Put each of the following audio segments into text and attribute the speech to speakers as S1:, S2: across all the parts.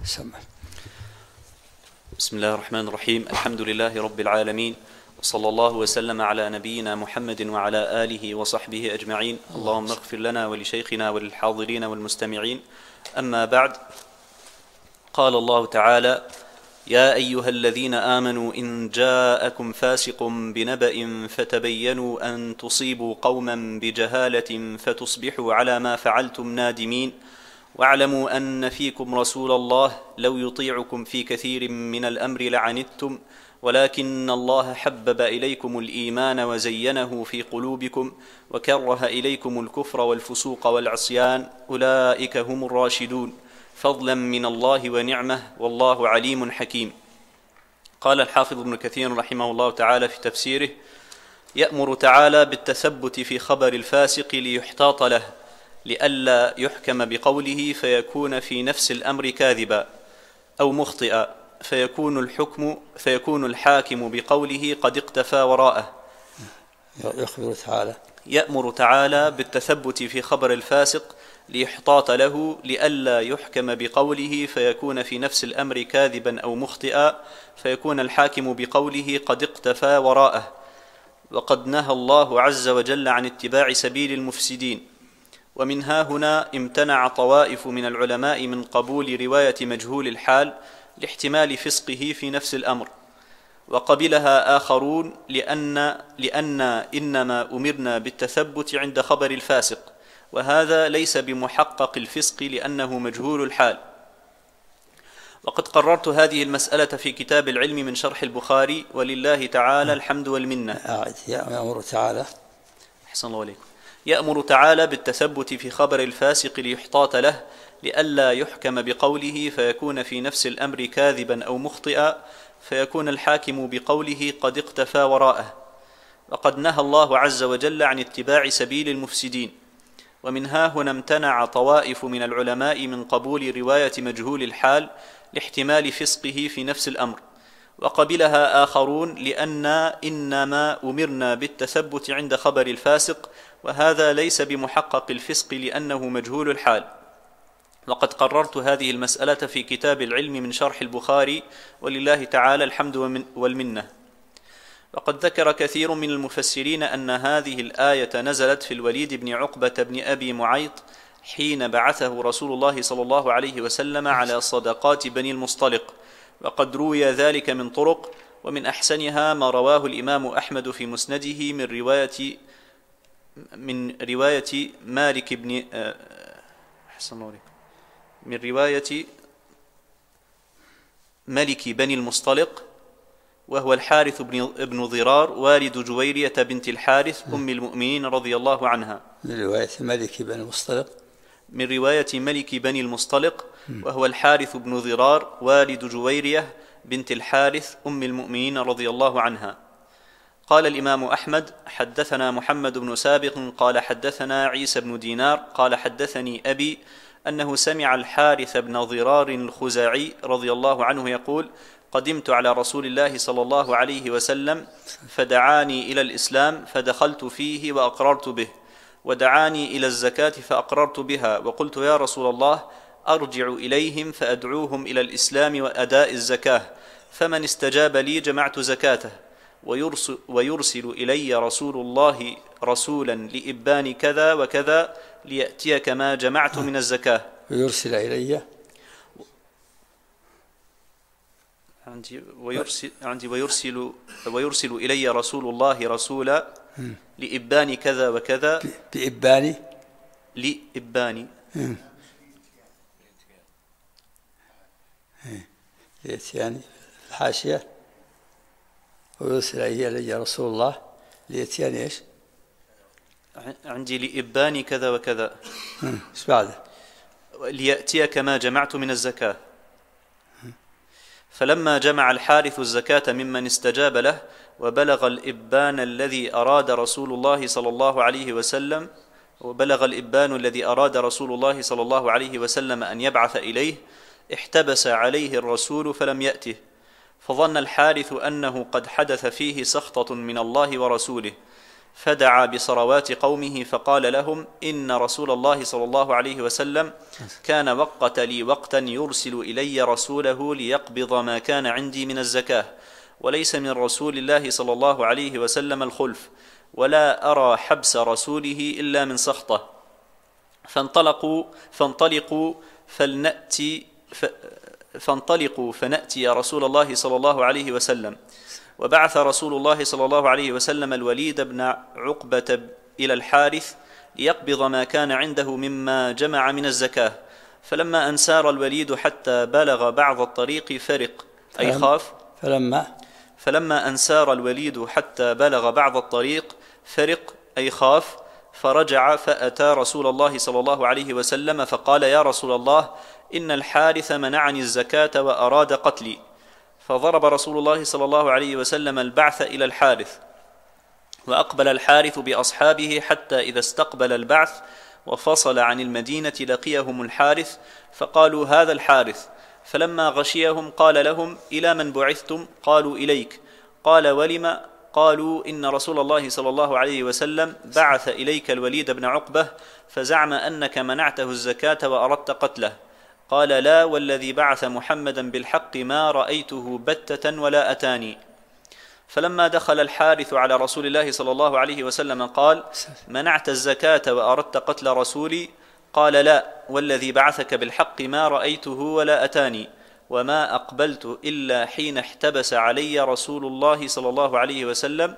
S1: سمع.
S2: بسم الله الرحمن الرحيم. الحمد لله رب العالمين، وصلى الله وسلم على نبينا محمد وعلى آله وصحبه أجمعين. اللهم اغفر لنا ولشيخنا وللحاضرين والمستمعين. أما بعد، قال الله تعالى: يا أيها الذين آمنوا إن جاءكم فاسق بنبأ فتبينوا أن تصيبوا قوما بجهالة فتصبحوا على ما فعلتم نادمين، واعلموا أن فيكم رسول الله لو يطيعكم في كثير من الأمر لعنتم، ولكن الله حبب إليكم الإيمان وزينه في قلوبكم وكره إليكم الكفر والفسوق والعصيان، أولئك هم الراشدون، فضلا من الله ونعمة، والله عليم حكيم. قال الحافظ ابن كثير رحمه الله تعالى في تفسيره: يأمر تعالى بالتثبت في خبر الفاسق ليحتاط له، لئلا يحكم بقوله فيكون في نفس الأمر كاذبا أو مخطئا، فيكون الحاكم بقوله قد اقتفى وراءه. يأمر تعالى بالتثبت في خبر الفاسق ليحتاط له، لئلا يحكم بقوله فيكون في نفس الأمر كاذبا أو مخطئا، فيكون الحاكم بقوله قد اقتفى وراءه. وقد نهى الله عز وجل عن اتباع سبيل المفسدين، ومن ها هنا امتنع طوائف من العلماء من قبول رواية مجهول الحال لاحتمال فسقه في نفس الأمر، وقبلها آخرون لأن إنما أمرنا بالتثبت عند خبر الفاسق، وهذا ليس بمحقق الفسق لأنه مجهول الحال. وقد قررت هذه المسألة في كتاب العلم من شرح البخاري، ولله تعالى الحمد والمنة.
S1: يأمر تعالى
S2: أحسن الله عليكم. يأمر تعالى بالتثبت في خبر الفاسق ليحتاط له، لئلا يحكم بقوله فيكون في نفس الأمر كاذبا أو مخطئا، فيكون الحاكم بقوله قد اقتفى وراءه. وقد نهى الله عز وجل عن اتباع سبيل المفسدين، ومن ها هنا امتنع طوائف من العلماء من قبول رواية مجهول الحال لاحتمال فسقه في نفس الأمر، وقبلها آخرون لأن إنما أمرنا بالتثبت عند خبر الفاسق، وهذا ليس بمحقق الفسق لأنه مجهول الحال. وقد قررت هذه المسألة في كتاب العلم من شرح البخاري، ولله تعالى الحمد والمنة. وقد ذكر كثير من المفسرين أن هذه الآية نزلت في الوليد بن عقبة بن أبي معيط حين بعثه رسول الله صلى الله عليه وسلم على صدقات بني المصطلق، وقد روي ذلك من طرق، ومن أحسنها ما رواه الإمام أحمد في مسنده من رواية مالك بن من رواية ملك بني المصطلق، وهو الحارث بن ضرار والد جويرية بنت الحارث أم المؤمنين رضي الله عنها.
S1: من رواية ملك بني المصطلق،
S2: من رواية ملك بني المصطلق، وهو الحارث بن ضرار والد جويرية بنت الحارث أم المؤمنين رضي الله عنها. قال الإمام أحمد: حدثنا محمد بن سابق قال حدثنا عيسى بن دينار قال حدثني أبي أنه سمع الحارث بن ضرار الخزاعي رضي الله عنه يقول: قدمت على رسول الله صلى الله عليه وسلم فدعاني إلى الإسلام فدخلت فيه وأقررت به، ودعاني إلى الزكاة فأقررت بها، وقلت: يا رسول الله، أرجع إليهم فأدعوهم إلى الإسلام وأداء الزكاة، فمن استجاب لي جمعت زكاته، ويرسل إلي رسول الله رسولا لإبان كذا وكذا ليأتيك ما جمعت من الزكاة.
S1: ويرسل إلي
S2: ويرسل إلي رسول الله رسولا لإبان كذا وكذا.
S1: بإبان
S2: لإبان
S1: ليأتياني الحاشية. ويرسل إلي رسول الله ليأتياني إيش؟
S2: عندي لإبان كذا وكذا.
S1: إيش بعده؟
S2: ليأتيك ما جمعت من الزكاة. فلما جمع الحارث الزكاة ممن استجاب له، وبلغ الإبان الذي أراد رسول الله صلى الله عليه وسلم أن يبعث إليه، احتبس عليه الرسول فلم يأته، فظن الحارث أنه قد حدث فيه سخطة من الله ورسوله، فدعا بصروات قومه فقال لهم: إن رسول الله صلى الله عليه وسلم كان وقت لي وقتا يرسل إلي رسوله ليقبض ما كان عندي من الزكاة، وليس من رسول الله صلى الله عليه وسلم الخلف، ولا أرى حبس رسوله إلا من سخطه. فانطلقوا فنأتي رسول الله صلى الله عليه وسلم. وبعث رسول الله صلى الله عليه وسلم الوليد بن عقبة إلى الحارث ليقبض ما كان عنده مما جمع من الزكاة. فلما أن سار الوليد حتى بلغ بعض الطريق فرق أي خاف فلما أن سار الوليد حتى بلغ بعض الطريق فرق أي خاف، فرجع فأتى رسول الله صلى الله عليه وسلم فقال: يا رسول الله، إن الحارث منعني الزكاة وأراد قتلي. فضرب رسول الله صلى الله عليه وسلم البعث إلى الحارث، وأقبل الحارث بأصحابه حتى إذا استقبل البعث وفصل عن المدينة لقيهم الحارث فقالوا: هذا الحارث. فلما غشيهم قال لهم: إلى من بعثتم؟ قالوا: إليك. قال: ولم؟ قالوا: إن رسول الله صلى الله عليه وسلم بعث إليك الوليد بن عقبة فزعم أنك منعته الزكاة وأردت قتله. قال: لا، والذي بعث محمدا بالحق ما رأيته بتة ولا أتاني. فلما دخل الحارث على رسول الله صلى الله عليه وسلم قال: منعت الزكاة وأردت قتل رسولي؟ قال: لا، والذي بعثك بالحق ما رأيته ولا أتاني، وما أقبلت إلا حين احتبس علي رسول الله صلى الله عليه وسلم.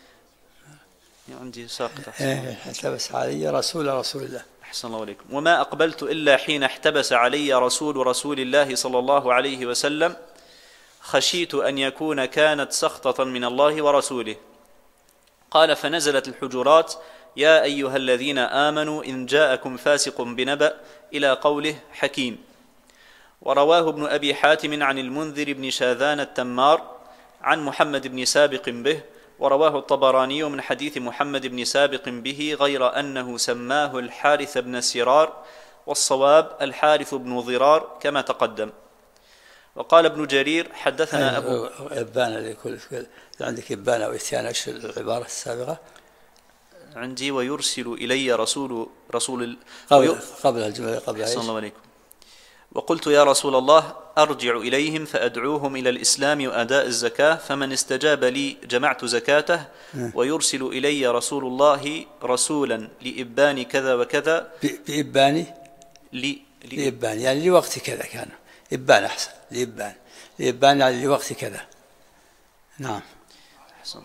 S2: عندي ساقطة.
S1: احتبس علي رسول الله.
S2: أحسن الله عليكم. وما أقبلت إلا حين احتبس علي رسول الله صلى الله عليه وسلم، خشيت أن يكون كانت سخطة من الله ورسوله. قال: فنزلت الحجرات: يا أيها الذين آمنوا إن جاءكم فاسق بنبأ إلى قوله حكيم. ورواه ابن أبي حاتم عن المنذر بن شاذان التمار عن محمد بن سابق به، ورواه الطبراني من حديث محمد بن سابق به غير أنه سماه الحارث بن سرار، والصواب الحارث بن ضرار كما تقدم. وقال ابن جرير: حدثنا أبو
S1: إبان. عندك إبان أو إتيان، إيش العبارة السابقة؟
S2: عندي: ويرسل إلي رسول
S1: قبل الجملة قبل.
S2: أحسن الله عليكم. وقلت: يا رسول الله، أرجع إليهم فأدعوهم إلى الإسلام وأداء الزكاة، فمن استجاب لي جمعت زكاته، ويرسل إلي رسول الله رسولا لإبان كذا وكذا.
S1: بإباني؟ لإبان يعني لوقت كذا كان. إبان أحسن. لإبان يعني لوقت كذا. نعم.
S2: أحسن.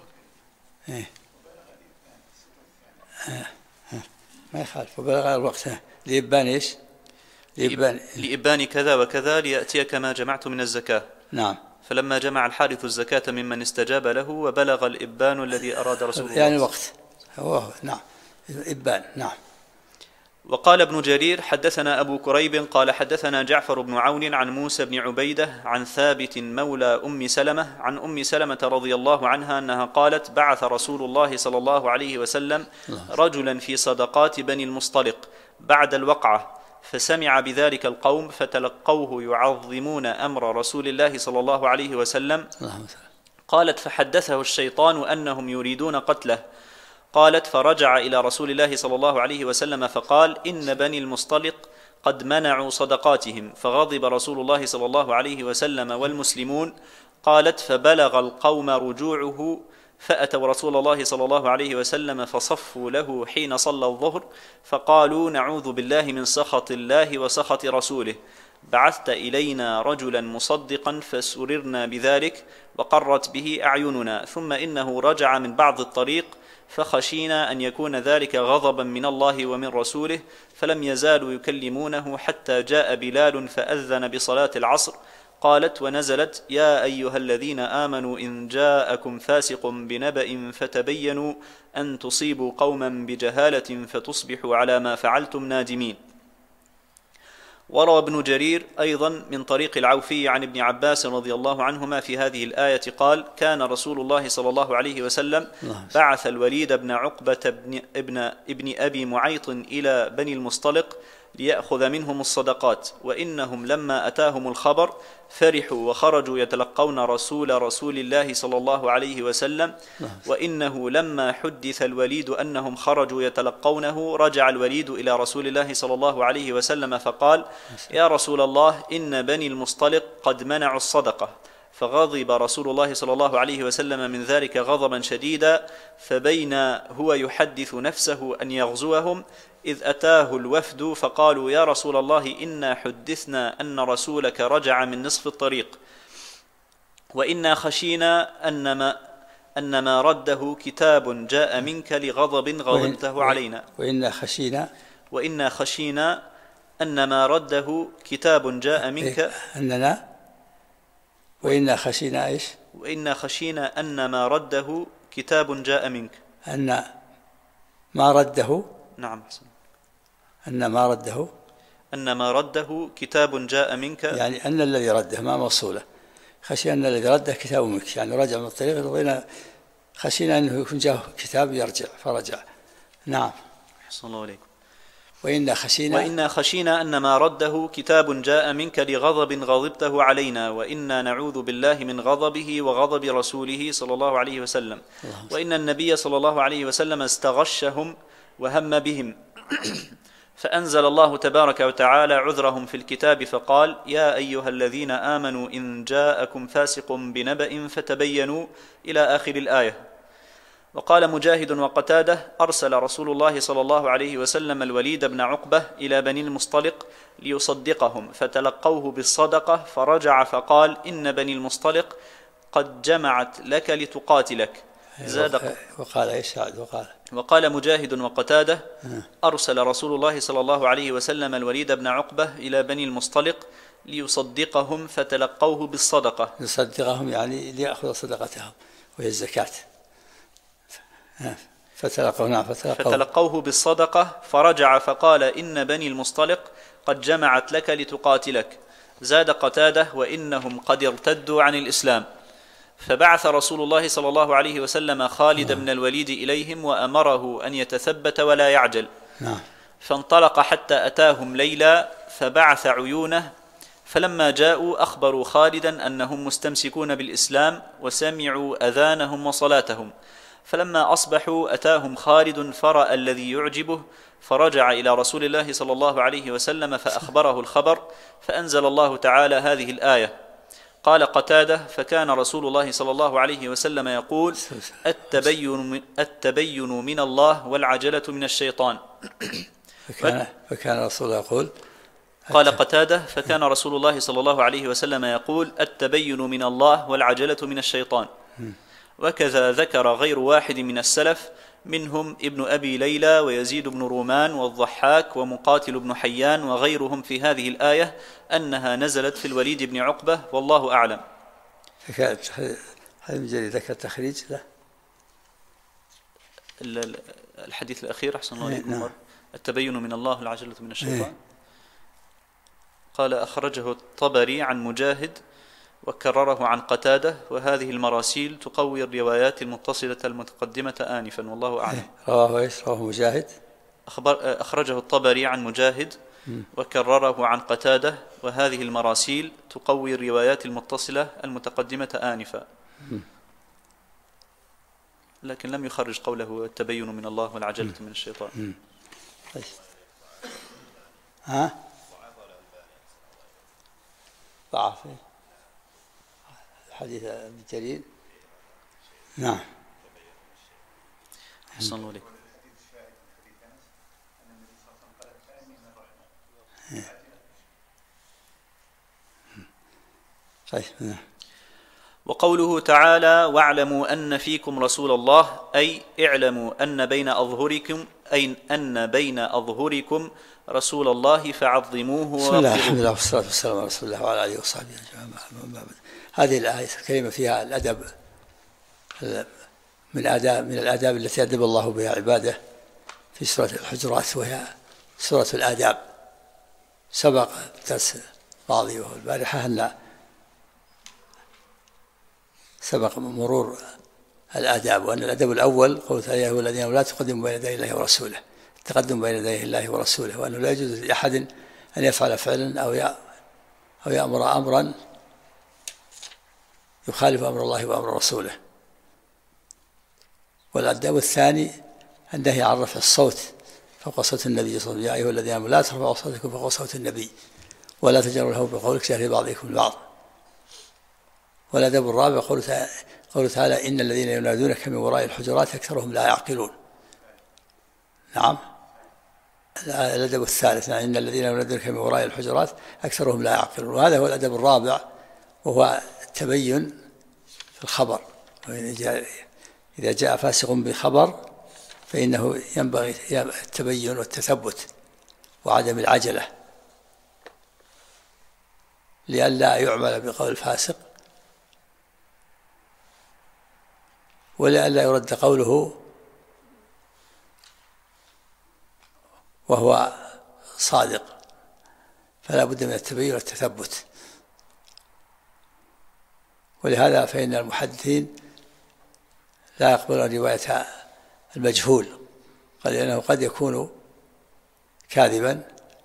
S1: ما يخالف. وبلغ الوقت. لإبان إيش؟
S2: لإبان كذا وكذا ليأتي كما جمعت من الزكاة.
S1: نعم.
S2: فلما جمع الحارث الزكاة ممن استجاب له وبلغ الإبان الذي أراد رسول الله
S1: يعني الوقت هو. نعم. إبان. نعم.
S2: وقال ابن جرير: حدثنا أبو كريب قال: حدثنا جعفر بن عون عن موسى بن عبيدة عن ثابت مولى أم سلمة عن أم سلمة رضي الله عنها أنها قالت: بعث رسول الله صلى الله عليه وسلم رجلا في صدقات بني المصطلق بعد الوقعة، فسمع بذلك القوم فتلقوه يعظمون أمر رسول الله صلى الله عليه وسلم. قالت: فحدثه الشيطان أنهم يريدون قتله. قالت: فرجع إلى رسول الله صلى الله عليه وسلم فقال: إن بني المصطلق قد منعوا صدقاتهم. فغضب رسول الله صلى الله عليه وسلم والمسلمون. قالت: فبلغ القوم رجوعه فأتوا رسول الله صلى الله عليه وسلم فصفوا له حين صلى الظهر، فقالوا: نعوذ بالله من سخط الله وسخط رسوله، بعثت إلينا رجلا مصدقا فسررنا بذلك وقرت به أعيننا، ثم إنه رجع من بعض الطريق فخشينا أن يكون ذلك غضبا من الله ومن رسوله، فلم يزالوا يكلمونه حتى جاء بلال فأذن بصلاة العصر. قالت: ونزلت: يا أيها الذين آمنوا إن جاءكم فاسق بنبأ فتبينوا أن تصيبوا قوما بجهالة فتصبحوا على ما فعلتم نادمين. وروى ابن جرير أيضا من طريق العوفي عن ابن عباس رضي الله عنهما في هذه الآية قال: كان رسول الله صلى الله عليه وسلم بعث الوليد بن عقبة ابن أبي معيط إلى بني المصطلق ليأخذ منهم الصدقات، وإنهم لما أتاهم الخبر فرحوا وخرجوا يتلقون رسول الله صلى الله عليه وسلم، وإنه لما حدث الوليد أنهم خرجوا يتلقونه رجع الوليد إلى رسول الله صلى الله عليه وسلم فقال: يا رسول الله، إن بني المصطلق قد منعوا الصدقة. فغضب رسول الله صلى الله عليه وسلم من ذلك غضبا شديدا، فبين هو يحدث نفسه أن يغزوهم إذ أتاه الوفد فقالوا: يا رسول الله، إنا حدثنا أن رسولك رجع من نصف الطريق، وإنا خشينا أن ما رده كتاب جاء منك لغضب غضبته علينا. وإنا خشينا أن ما رده كتاب جاء منك.
S1: وإنا خشينا إيش؟
S2: وإنا خشينا أن ما رده كتاب جاء منك.
S1: أن ما رده.
S2: نعم حسن.
S1: أن ما رده كتاب جاء منك،
S2: يعني
S1: أن الذي رده ما موصولة. خشينا أن الذي رده كتاب منك، يعني رجع من الطريق، خشينا أنه يكون جاءه كتاب يرجع فرجع. نعم.
S2: أحسن الله عليكم.
S1: وإنا
S2: خشينا أن ما رده كتاب جاء منك لغضب غضبته علينا، وإنا نعوذ بالله من غضبه وغضب رسوله صلى الله عليه وسلم. وإن النبي صلى الله عليه وسلم استغشهم وهم بهم فأنزل الله تبارك وتعالى عذرهم في الكتاب فقال: يا أيها الذين آمنوا إن جاءكم فاسق بنبأ فتبينوا إلى آخر الآية. وقال مجاهد وقتادة: أرسل رسول الله صلى الله عليه وسلم الوليد بن عقبة إلى بني المصطلق ليصدقهم، فتلقوه بالصدقة، فرجع فقال: إن بني المصطلق قد جمعت لك لتقاتلك. وقال مجاهد وقتادة: أرسل رسول الله صلى الله عليه وسلم الوليد بن عقبة إلى بني المصطلق ليصدقهم، فتلقوه بالصدقة.
S1: يصدقهم يعني ليأخذ صدقتهم وهي الزكاة.
S2: فتلقوه بالصدقة، فرجع فقال: إن بني المصطلق قد جمعت لك لتقاتلك. زاد قتادة: وإنهم قد ارتدوا عن الإسلام. فبعث رسول الله صلى الله عليه وسلم خالد بن الوليد إليهم وأمره أن يتثبت ولا يعجل. فانطلق حتى أتاهم ليلا، فبعث عيونه، فلما جاءوا أخبروا خالدا أنهم مستمسكون بالإسلام، وسمعوا أذانهم وصلاتهم. فلما أصبحوا أتاهم خالد فرأى الذي يعجبه، فرجع إلى رسول الله صلى الله عليه وسلم فأخبره الخبر، فأنزل الله تعالى هذه الآية. قال قتادة: فكان رسول الله صلى الله عليه وسلم يقول: التبين من الله والعجلة من الشيطان.
S1: فكان رسول الله يقول.
S2: قال قتادة: فكان رسول الله صلى الله عليه وسلم يقول: التبين من الله والعجلة من الشيطان. وكذا ذكر غير واحد من السلف، منهم ابن أبي ليلى ويزيد بن رومان والضحاك ومقاتل بن حيان وغيرهم في هذه الآية أنها نزلت في الوليد بن عقبة، والله أعلم.
S1: هل مجرد ذكر تخريج له؟
S2: الحديث الأخير أحسن الله عليكم. التبين من الله والعجلة من الشيطان. قال: أخرجه الطبري عن مجاهد وكرره عن قتادة، وهذه المراسيل تقوي الروايات المتصلة المتقدمة آنفا، والله أعلم.
S1: رواه مجاهد.
S2: أخرجه الطبري عن مجاهد وكرره عن قتادة، وهذه المراسيل تقوي الروايات المتصلة المتقدمة آنفا. لكن لم يخرج قوله: التبين من الله والعجلة من الشيطان.
S1: ضعف حديث ابن جرير. نعم.
S2: أحسن الله عليكم. وقوله تعالى: واعلموا أن فيكم رسول الله، أي اعلموا أن بين أظهركم رسول الله فعظموه.
S1: بسم الله، الحمد لله والصلاة والسلام على رسول الله وعلى آله وصحبه أجمعين. هذه الآية الكريمة فيها الأدب من الآداب التي أدب الله بها عباده في سورة الحجرات، وهي سورة الآداب. سبق الدرس الماضي والبارحة أن سبق مرور الآداب، وأن الأدب الأول قول: يا أيها الذين آمنوا لا تقدموا بين يدي الله ورسوله. التقدم بين يدي الله ورسوله، وأنه لا يجوز لأحد أن يفعل فعلا أو يأمر أمرا يخالف أمر الله وأمر رسوله. والأدب الثاني النهي عن رفع الصوت فوق صوت النبي صلى الله عليه وسلم، يا أيها الذين آمنوا لا ترفعوا أصواتكم فوق صوت النبي ولا تجهروا له بقول كجهر بعضكم البعض. والأدب الرابع قوله تعالى إن الذين ينادونك من وراء الحجرات أكثرهم لا يعقلون. نعم. الأدب الثالث إن الذين ينادونك من وراء الحجرات أكثرهم لا يعقلون. وهذا هو الأدب الرابع، وهو التبين في الخبر. إذا جاء فاسق بخبر فإنه ينبغي التبين والتثبت وعدم العجلة، لئلا يعمل بقول الفاسق ولئلا يرد قوله وهو صادق، فلا بد من التبين والتثبت. ولهذا فإن المحدثين لا يقبلون رواية المجهول، لأنه قد يكون كاذبا.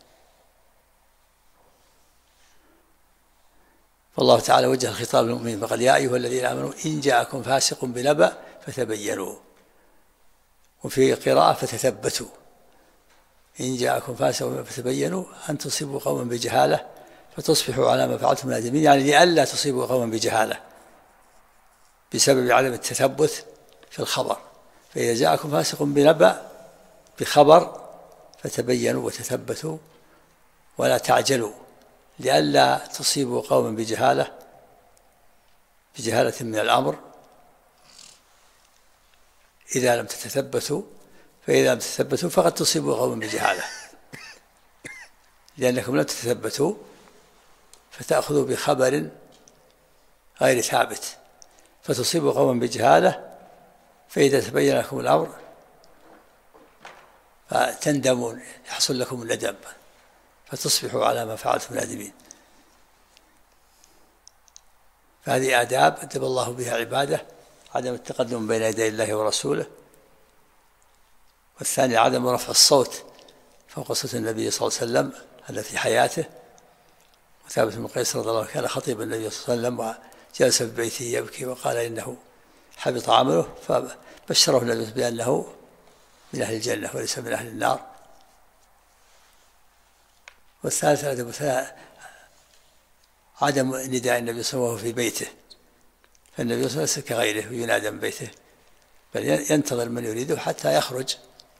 S1: فالله تعالى وجه الخطاب للمؤمنين فقال يا أيها الذين آمنوا إن جاءكم فاسق بنبأ فتبينوا، وفي قراءة فتثبتوا. إن جاءكم فاسق فتبينوا أن تصيبوا قوما بجهالة فتصبحوا على ما فعلتم نادمين، يعني لئلا تصيبوا قوما بجهالة بسبب عدم التثبت في الخبر. فإذا جاءكم فاسق بنبأ بخبر فتبينوا وتثبتوا ولا تعجلوا لئلا تصيبوا قوما بجهالة من الأمر إذا لم تتثبتوا، فإذا لم تتثبتوا فقد تصيبوا قوما بجهالة، لأنكم لم تتثبتوا فتأخذوا بخبر غير ثابت فتصيبوا قوما بجهالة، فإذا تبين لكم الأمر فتندمون يحصل لكم الندم فتصبحوا على ما فعلتم نادمين. فهذه آداب أدب الله بها عباده: عدم التقدم بين يدي الله ورسوله، والثاني عدم رفع الصوت فوق صوت النبي صلى الله عليه وسلم هذا في حياته. وثابت بن قيس رضي الله عنه كان خطيب النبي صلى الله عليه وسلم وجلس في بيته يبكي وقال إنه حبط عمله، فبشره النبي بأنه من أهل الجنة وليس من أهل النار. والثالث عدم نداء النبي صلى الله عليه وسلم في بيته، فالنبي صلى الله عليه وسلم كغيره وينادى من بيته، بل ينتظر من يريده حتى يخرج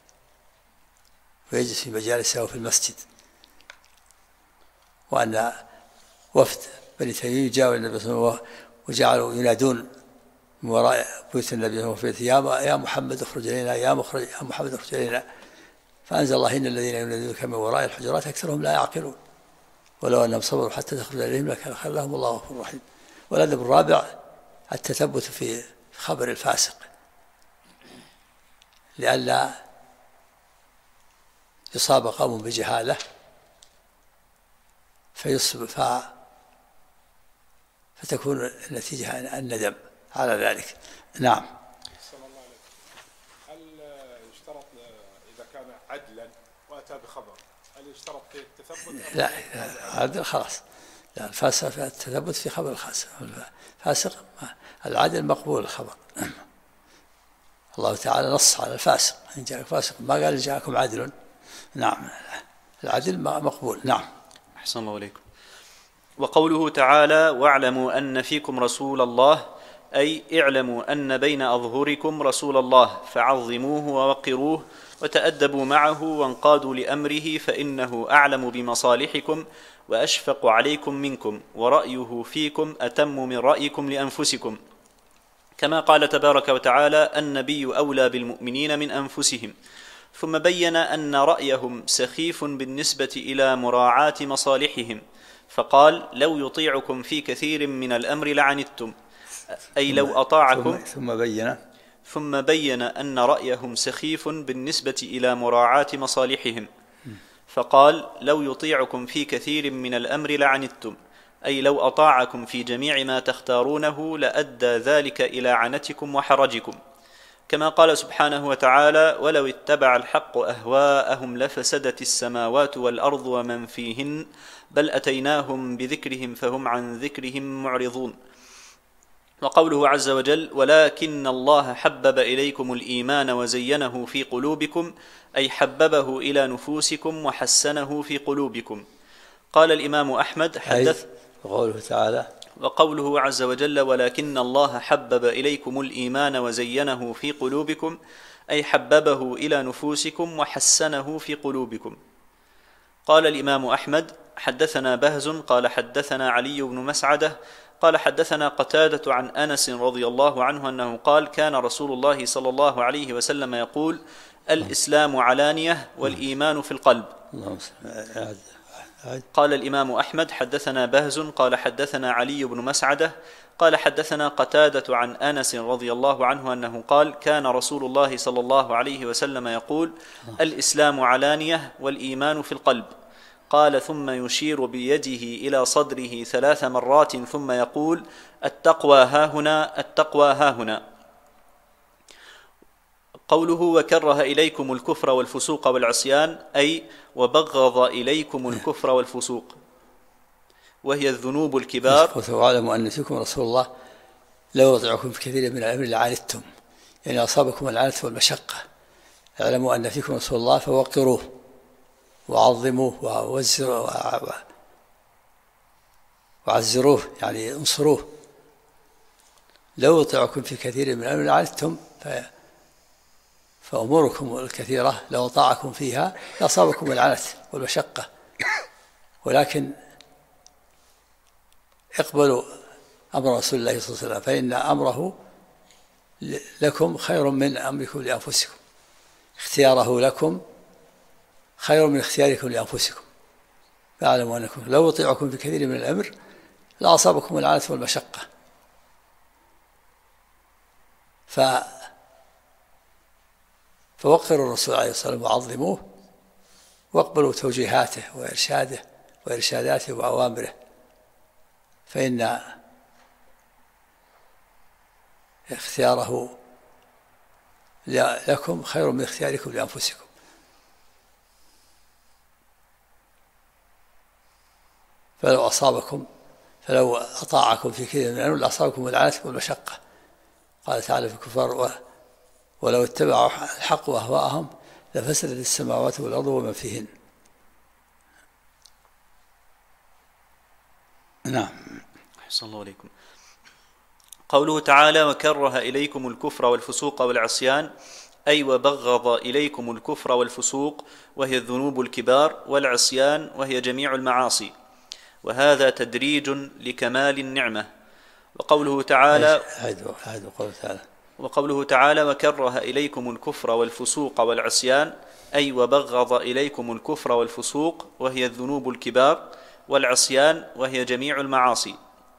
S1: ويجلس في مجالسه في المسجد. وأن وفد بني تميم جاءوا النبي صلى الله عليه وسلم وجعلوا ينادون من وراء بيت النبي صلى الله عليه وسلم يا محمد اخرج إلينا، يا محمد اخرج إلينا، فأنزل الله إن الذين ينادونك من وراء الحجرات أكثرهم لا يعقلون ولو أنهم صبروا حتى تخرج إليهم لكان خيرا لهم والله غفور رحيم. والأدب الرابع التثبت في خبر الفاسق لئلا يصاب قوم بجهالة فتكون النتيجة الندم على ذلك. نعم.
S3: هل يشترط إذا كان عدلا وأتى بخبر هل يشترط في التثبت؟
S1: لا عدل خلاص، لا الفاسق التثبت في خبر الخاص، الفاسق العدل مقبول الخبر. الله تعالى نص على الفاسق إن جاءكم فاسق، ما قال جاءكم عدل. نعم العدل مقبول. نعم.
S2: أحسن الله إليكم. وقوله تعالى واعلموا أن فيكم رسول الله، أي اعلموا أن بين أظهركم رسول الله فعظموه ووقروه وتأدبوا معه وانقادوا لأمره، فإنه أعلم بمصالحكم وأشفق عليكم منكم، ورأيه فيكم أتم من رأيكم لأنفسكم، كما قال تبارك وتعالى النبي أولى بالمؤمنين من أنفسهم. ثم بين أن رأيهم سخيف بالنسبة إلى مراعاة مصالحهم، فقال لو يطيعكم في كثير من الأمر لعنتم، أي لو أطاعكم. ثم بين أن رأيهم سخيف بالنسبة إلى مراعاة مصالحهم، فقال لو يطيعكم في كثير من الأمر لعنتم، أي لو أطاعكم في جميع ما تختارونه لأدى ذلك إلى عنتكم وحرجكم. كما قال سبحانه وتعالى: ولو اتبع الحق أهواءهم لفسدت السماوات والأرض ومن فيهن بل أتيناهم بذكرهم فهم عن ذكرهم معرضون. وقوله عز وجل: ولكن الله حبب إليكم الإيمان وزينه في قلوبكم، أي حببه إلى نفوسكم وحسنه في قلوبكم. قال الإمام أحمد وقوله عز وجل: ولكن الله حبب إليكم الإيمان وزينه في قلوبكم، أي حببه إلى نفوسكم وحسنه في قلوبكم. قال الإمام أحمد: حدثنا بهز قال حدثنا علي بن مسعدة قال حدثنا قتادة عن أنس رضي الله عنه أنه قال: كان رسول الله صلى الله عليه وسلم يقول: الإسلام علانية والإيمان في القلب. قال الإمام أحمد: حدثنا بهز قال حدثنا علي بن مسعدة قال حدثنا قتادة عن أنس رضي الله عنه أنه قال: كان رسول الله صلى الله عليه وسلم يقول: الإسلام علانية والإيمان في القلب. قال: ثم يشير بيده إلى صدره 3 مرات ثم يقول: التقوى هاهنا التقوى هاهنا. قوله: وكره إليكم الكفر والفسوق والعصيان، أي وبغض إليكم الكفر والفسوق وهي الذنوب الكبار.
S1: واعلموا أن فيكم رسول الله لو يطيعكم في كثير من الأمر لعنتم، يعني أصابكم العنة والمشقة. اعلموا أن فيكم رسول الله فوقروه وعظموه وعزروه، يعني انصروه. لو يطيعكم في كثير من الأمر لعنتم، فأموركم الكثيرة لو طاعكم فيها لأصابكم العنة والمشقة، ولكن اقبلوا أمر رسول الله صلى الله عليه وسلم، فإن أمره لكم خير من أمركم لأنفسكم، اختياره لكم خير من اختياركم لأنفسكم. فاعلموا أنكم لو يطيعكم في كثير من الأمر لأصابكم العنة والمشقة. فوقروا الرسول عليه الصلاة والسلام وعظموه، واقبلوا توجيهاته وإرشاداته وأوامره، فإن اختياره لكم خير من اختياركم لأنفسكم. فلو أطاعكم في كثير من الأمر لأصابكم العنة والمشقة. قال تعالى في الكفار: ولو اتبعوا الحق أهواءهم لفسدت السماوات والأرض ومن فيهن. نعم.
S2: أحسن الله عليكم. قوله تعالى: وكره إليكم الكفر والفسوق والعصيان، أي وبغض إليكم الكفر والفسوق وهي الذنوب الكبار، والعصيان وهي جميع المعاصي، وهذا تدريج لكمال النعمة. وقوله تعالى: وكره إليكم الكفر والفسوق والعصيان، أي وبغض إليكم الكفر والفسوق وهي الذنوب الكبار، والعصيان وهي جميع المعاصي،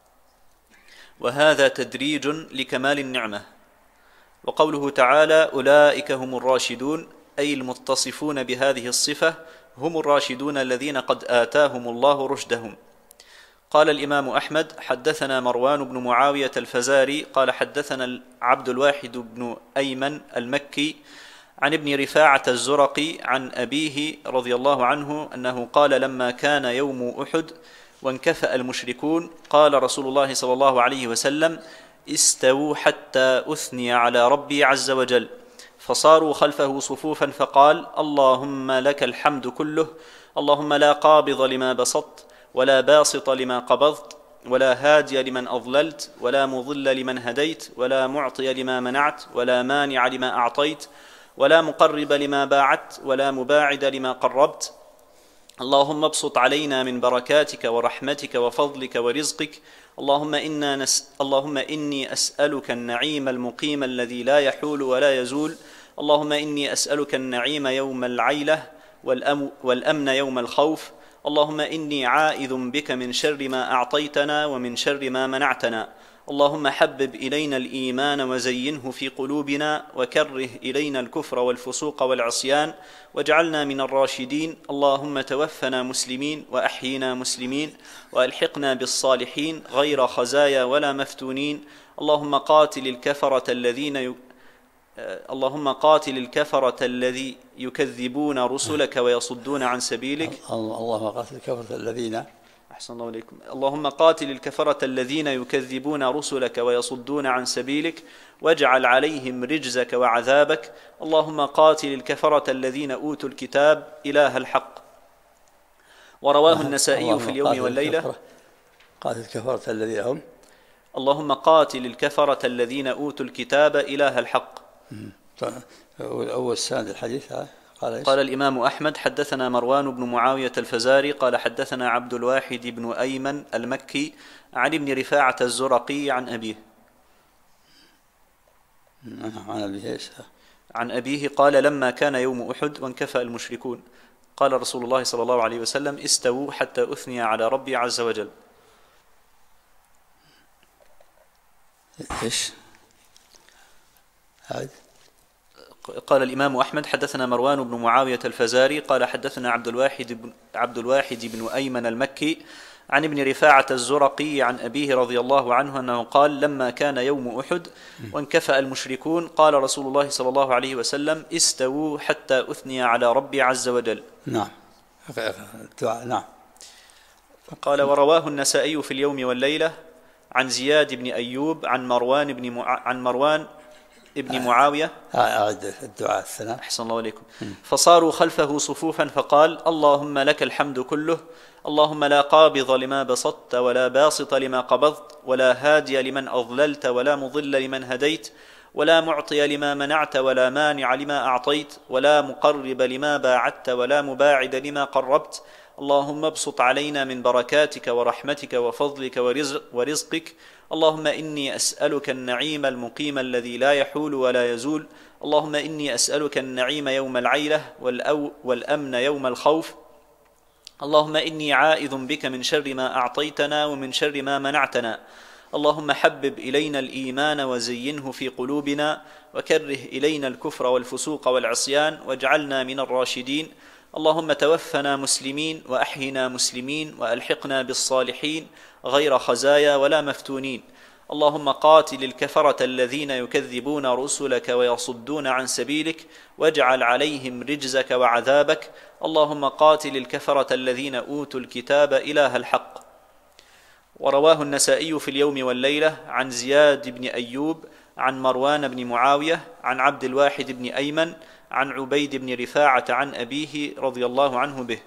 S2: وهذا تدريج لكمال النعمة. وقوله تعالى: أولئك هم الراشدون، أي المتصفون بهذه الصفة هم الراشدون الذين قد آتاهم الله رشدهم. قال الإمام أحمد: حدثنا مروان بن معاوية الفزاري قال حدثنا عبد الواحد بن أيمن المكي عن ابن رفاعة الزرقي عن أبيه رضي الله عنه أنه قال: لما كان يوم أحد وانكفأ المشركون قال رسول الله صلى الله عليه وسلم: استووا حتى أثني على ربي عز وجل، فصاروا خلفه صفوفا فقال: اللهم لك الحمد كله، اللهم لا قابض لما بسطت ولا باسط لما قبضت ولا هادي لمن أضللت ولا مضل لمن هديت ولا معطي لما منعت ولا مانع لما أعطيت ولا مقرب لما باعدت ولا مباعد لما قربت. اللهم ابسط علينا من بركاتك ورحمتك وفضلك ورزقك. اللهم إني أسألك النعيم المقيم الذي لا يحول ولا يزول. اللهم إني أسألك النعيم يوم العيلة والأمن يوم الخوف. اللهم إني عائذ بك من شر ما أعطيتنا ومن شر ما منعتنا. اللهم حبب إلينا الإيمان وزينه في قلوبنا وكره إلينا الكفر والفسوق والعصيان واجعلنا من الراشدين. اللهم توفنا مسلمين وأحينا مسلمين وألحقنا بالصالحين غير خزايا ولا مفتونين. اللهم قاتل الكفرة الذين اللهم قاتل الكفرة الذي يكذبون رسلك ويصدون عن سبيلك.
S1: اللهم قاتل الكفرة الذين
S2: أحسن الله إليكم. اللهم قاتل الكفرة الذين يكذبون رسلك ويصدون عن سبيلك واجعل عليهم رجزك وعذابك. اللهم قاتل الكفرة الذين أوتوا الكتاب إله الحق. ورواه النسائي في اليوم والليلة.
S1: قاتل الكفرة الذين هم
S2: اللهم قاتل الكفرة الذين أوتوا الكتاب إله الحق.
S1: أول سند الحديث
S2: قال الإمام أحمد حدثنا مروان بن معاوية الفزاري قال حدثنا عبد الواحد بن أيمن المكي عن ابن رفاعة الزرقي عن أبيه. عن أبيه قال لما كان يوم أحد وانكفأ المشركون قال رسول الله صلى الله عليه وسلم استووا حتى أثني على ربي عز وجل.
S1: إيش هذا؟
S2: قال الإمام أحمد حدثنا مروان بن معاوية الفزاري قال حدثنا عبد الواحد بن أيمن المكي عن ابن رفاعة الزرقي عن أبيه رضي الله عنه أنه قال لما كان يوم أحد وانكفأ المشركون قال رسول الله صلى الله عليه وسلم استووا حتى أثني على ربي عز وجل.
S1: نعم. نعم.
S2: قال ورواه النسائي في اليوم والليلة عن زياد بن أيوب عن مروان ابن معاوية.
S1: أعد الدعاء الثناء.
S2: أحسن الله عليكم. فصاروا خلفه صفوفا فقال اللهم لك الحمد كله اللهم لا قابض لما بسطت ولا باسط لما قبضت ولا هادي لمن أضللت ولا مضل لمن هديت ولا معطي لما منعت ولا مانع لما أعطيت ولا مقرب لما باعدت ولا مباعد لما قربت. اللهم ابسط علينا من بركاتك ورحمتك وفضلك ورزقك. اللهم إني أسألك النعيم المقيم الذي لا يحول ولا يزول. اللهم إني أسألك النعيم يوم العيلة والأمن يوم الخوف. اللهم إني عائذ بك من شر ما أعطيتنا ومن شر ما منعتنا. اللهم حبب إلينا الإيمان وزينه في قلوبنا وكره إلينا الكفر والفسوق والعصيان واجعلنا من الراشدين. اللهم توفنا مسلمين وأحينا مسلمين وألحقنا بالصالحين غير خزايا ولا مفتونين. اللهم قاتل الكفرة الذين يكذبون رسلك ويصدون عن سبيلك واجعل عليهم رجزك وعذابك. اللهم قاتل الكفرة الذين أوتوا الكتاب إله الحق. ورواه النسائي في اليوم والليلة عن زياد بن أيوب عن مروان بن معاوية عن عبد الواحد بن أيمن عن عبيد بن رفاعة عن أبيه رضي الله عنه به.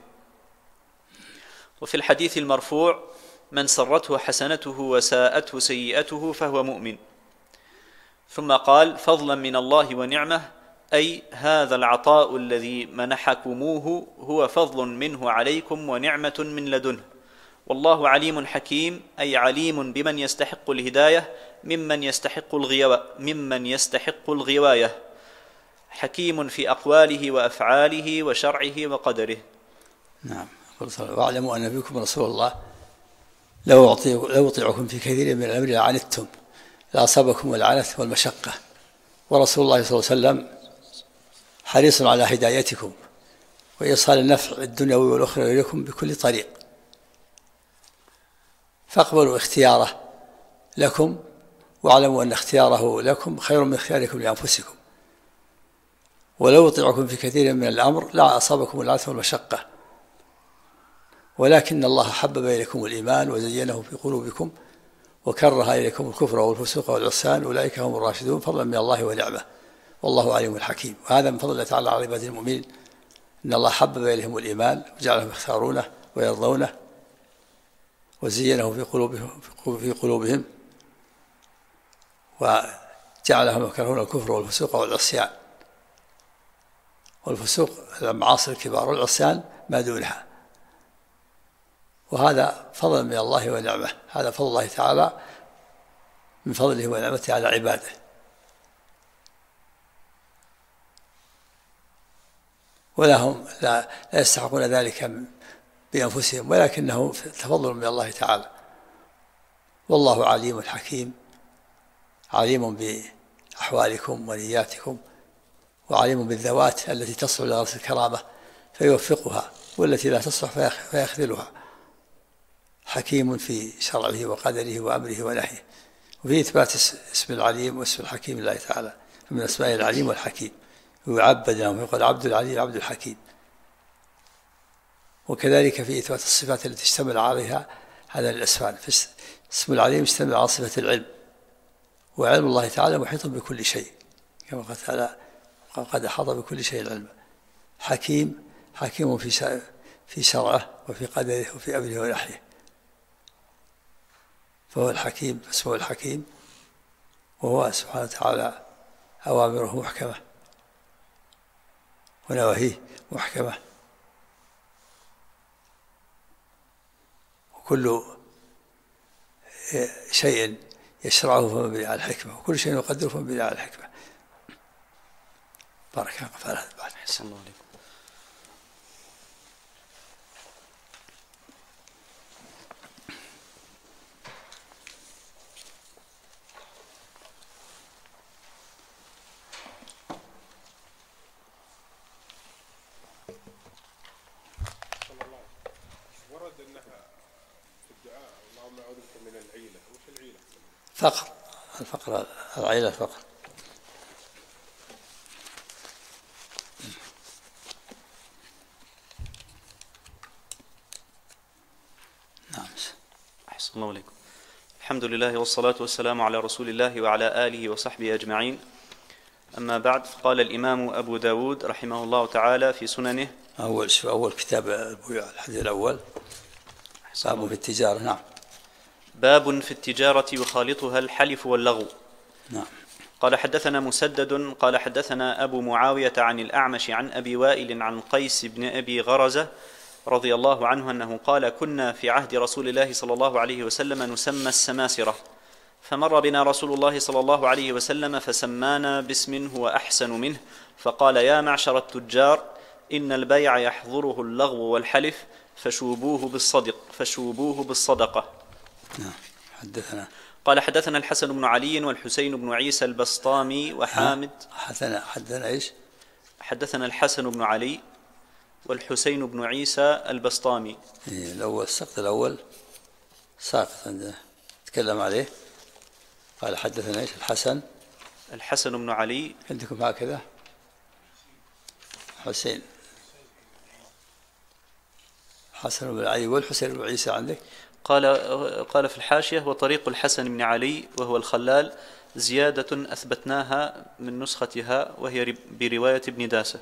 S2: وفي الحديث المرفوع من سرته حسنته وساءته سيئته فهو مؤمن. ثم قال فضلا من الله ونعمة أي هذا العطاء الذي منحكموه هو فضل منه عليكم ونعمة من لدنه. والله عليم حكيم أي عليم بمن يستحق الهداية ممن يستحق الغواية حكيم في أقواله وأفعاله وشرعه وقدره.
S1: نعم. واعلموا أن فيكم رسول الله لو يطيعكم في كثير من الأمر لعنتم لأصابكم العنة والمشقة ورسول الله صلى الله عليه وسلم حريص على هدايتكم وإيصال النفع الدنيوي والأخروي إليكم بكل طريق فاقبلوا اختياره لكم واعلموا أن اختياره لكم خير من اختياركم لأنفسكم ولو يطيعكم في كثير من الأمر لا أصابكم العنة والمشقة ولكن الله حبب إليكم الإيمان وزينه في قلوبكم وكره إليكم الكفر والفسوق والعصيان أولئك هم الراشدون فضلا من الله ونعمة والله عليم حكيم. وهذا من فضل الله تعالى على عباد المؤمنين إن الله حبب إليهم الإيمان وجعلهم يختارونه ويرضونه وزينه في قلوبهم وجعلهم يكرهون الكفر والفسوق والعصيان. والفسوق المعاصي الكبار والعصيان ما دونها وهذا فضل من الله ونعمه. هذا فضل الله تعالى من فضله ونعمته على عباده ولهم لا يستحقون ذلك بأنفسهم ولكنه تفضل من الله تعالى. والله عليم حكيم عليم بأحوالكم ونياتكم وعليم بالذوات التي تصلح لغرس الكرامة فيوفقها والتي لا تصلح فيخذلها حكيم في شرعه وقدره وأمره ونهيه. وفي إثبات اسم العليم واسم الحكيم لله تعالى من أسماء العليم والحكيم، ويعبد لهم يقول عبد العليم عبد الحكيم. وكذلك في إثبات الصفات التي اشتمل عليها هذا الأسماء، اسم العليم اشتمل على صفة العلم، وعلم الله تعالى محيط بكل شيء كما قال تعالى قد أحاط بكل شيء علما. حكيم حكيم في شرعه وفي قدره وفي أمره ونحيه، فهو الحكيم، فاسمه الحكيم. وهو سبحانه وتعالى أوامره محكمة ونواهيه محكمة، وكل شيء يشرعه فمبني على الحكمة، وكل شيء يقدره فمبني على الحكمة. بارك الله فعل هذا بعد.
S2: أحسن الله عليكم.
S3: ورد أنها في الدعاء اللهم أعوذ بك من العيلة، وش العيلة؟
S1: فقر، الفقر العيلة الفقر. نعم.
S2: أحسن الله عليكم. الحمد لله والصلاة والسلام على رسول الله وعلى آله وصحبه أجمعين. أما بعد، فقال الإمام أبو داود رحمه الله تعالى في سننه،
S1: أول كتاب البيوع الحديث الأول، باب في التجارة. نعم.
S2: باب في التجارة يخالطها الحلف واللغو.
S1: نعم.
S2: قال حدثنا مسدد قال حدثنا أبو معاوية عن الأعمش عن أبي وائل عن قيس بن أبي غرزة رضي الله عنه أنه قال: كنا في عهد رسول الله صلى الله عليه وسلم نسمى السماسرة، فمر بنا رسول الله صلى الله عليه وسلم فسمانا باسم هو أحسن منه، فقال: يا معشر التجار، إن البيع يحضره اللغو والحلف، فشوبوه بالصدقة.
S1: نعم. حدثنا
S2: قال حدثنا الحسن بن علي والحسين بن عيسى البسطامي وحامد.
S1: حدثنا إيش؟
S2: حدثنا الحسن بن علي والحسين بن عيسى البسطامي.
S1: الأول السقط الأول ساقط عندنا تكلم عليه. قال حدثنا إيش؟ الحسن
S2: بن علي.
S1: عندكم هكذا حسين، حسن بن علي والحسين بن عيسى عندك.
S2: قال في الحاشية: وطريق الحسن بن علي وهو الخلال زيادة أثبتناها من نسختها وهي برواية ابن داسة.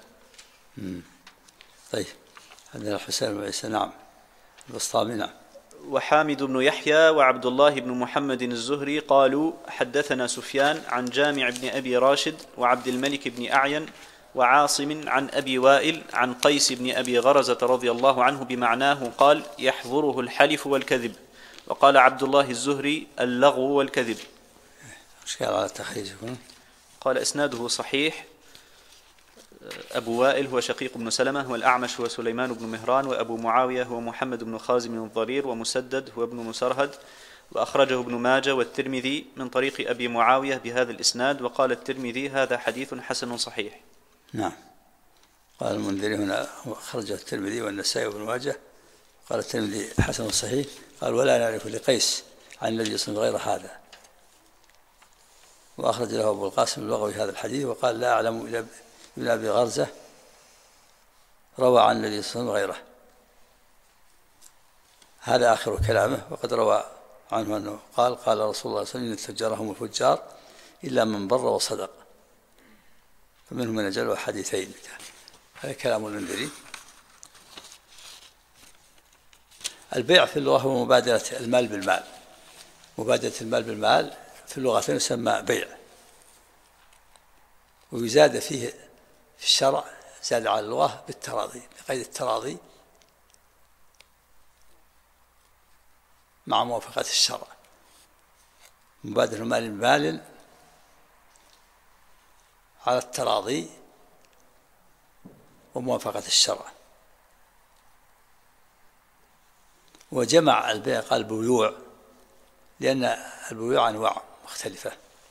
S1: طيب، عندنا الحسين بن عيسى. نعم. البسطامي. نعم.
S2: وحامد بن يحيى وعبد الله بن محمد الزهري قالوا حدثنا سفيان عن جامع بن أبي راشد وعبد الملك بن أعين وعاصم عن أبي وائل عن قيس بن أبي غرزة رضي الله عنه بمعناه، قال: يحضره الحلف والكذب. وقال عبد الله الزهري: اللغو والكذب.
S1: إشكال على تخريجكم.
S2: قال: إسناده صحيح. أبو وائل هو شقيق بن سلمة، والأعمش هو سليمان بن مهران، وأبو معاوية هو محمد بن خازم الضرير، ومسدد هو ابن مسرهد، وأخرجه ابن ماجه والترمذي من طريق أبي معاوية بهذا الإسناد. وقال الترمذي: هذا حديث حسن صحيح.
S1: نعم. قال المنذري هنا خرج الترمذي والنسائي وابن ماجه. قال الترمذي حسن صحيح. قال: ولا نعرف لقيس عن النبي صلى الله عليه وسلم غير هذا. وأخرج له أبو القاسم اللغوي هذا الحديث، وقال: لا أعلم إلا ابن أبي غرزة روى عن النبي صلى الله عليه وسلم غيره. هذا آخر كلامه. وقد روى عنه أنه قال: قال رسول الله صلى الله عليه وسلم: إن التجار هم الفجار إلا من بر وصدق، فمنهم من أجل حديثين. هذا كلام المنذري. البيع في اللغة هو مبادلة المال بالمال. مبادلة المال بالمال في اللغة يسمى بيع، ويزاد فيه في الشرع، زاد على اللغة بالتراضي، بقيد التراضي مع موافقة الشرع. مبادلة مال بمال على التراضي وموافقة الشرع. وجمع البيع قال بيوع، لأن البيوع أنواع مختلفة.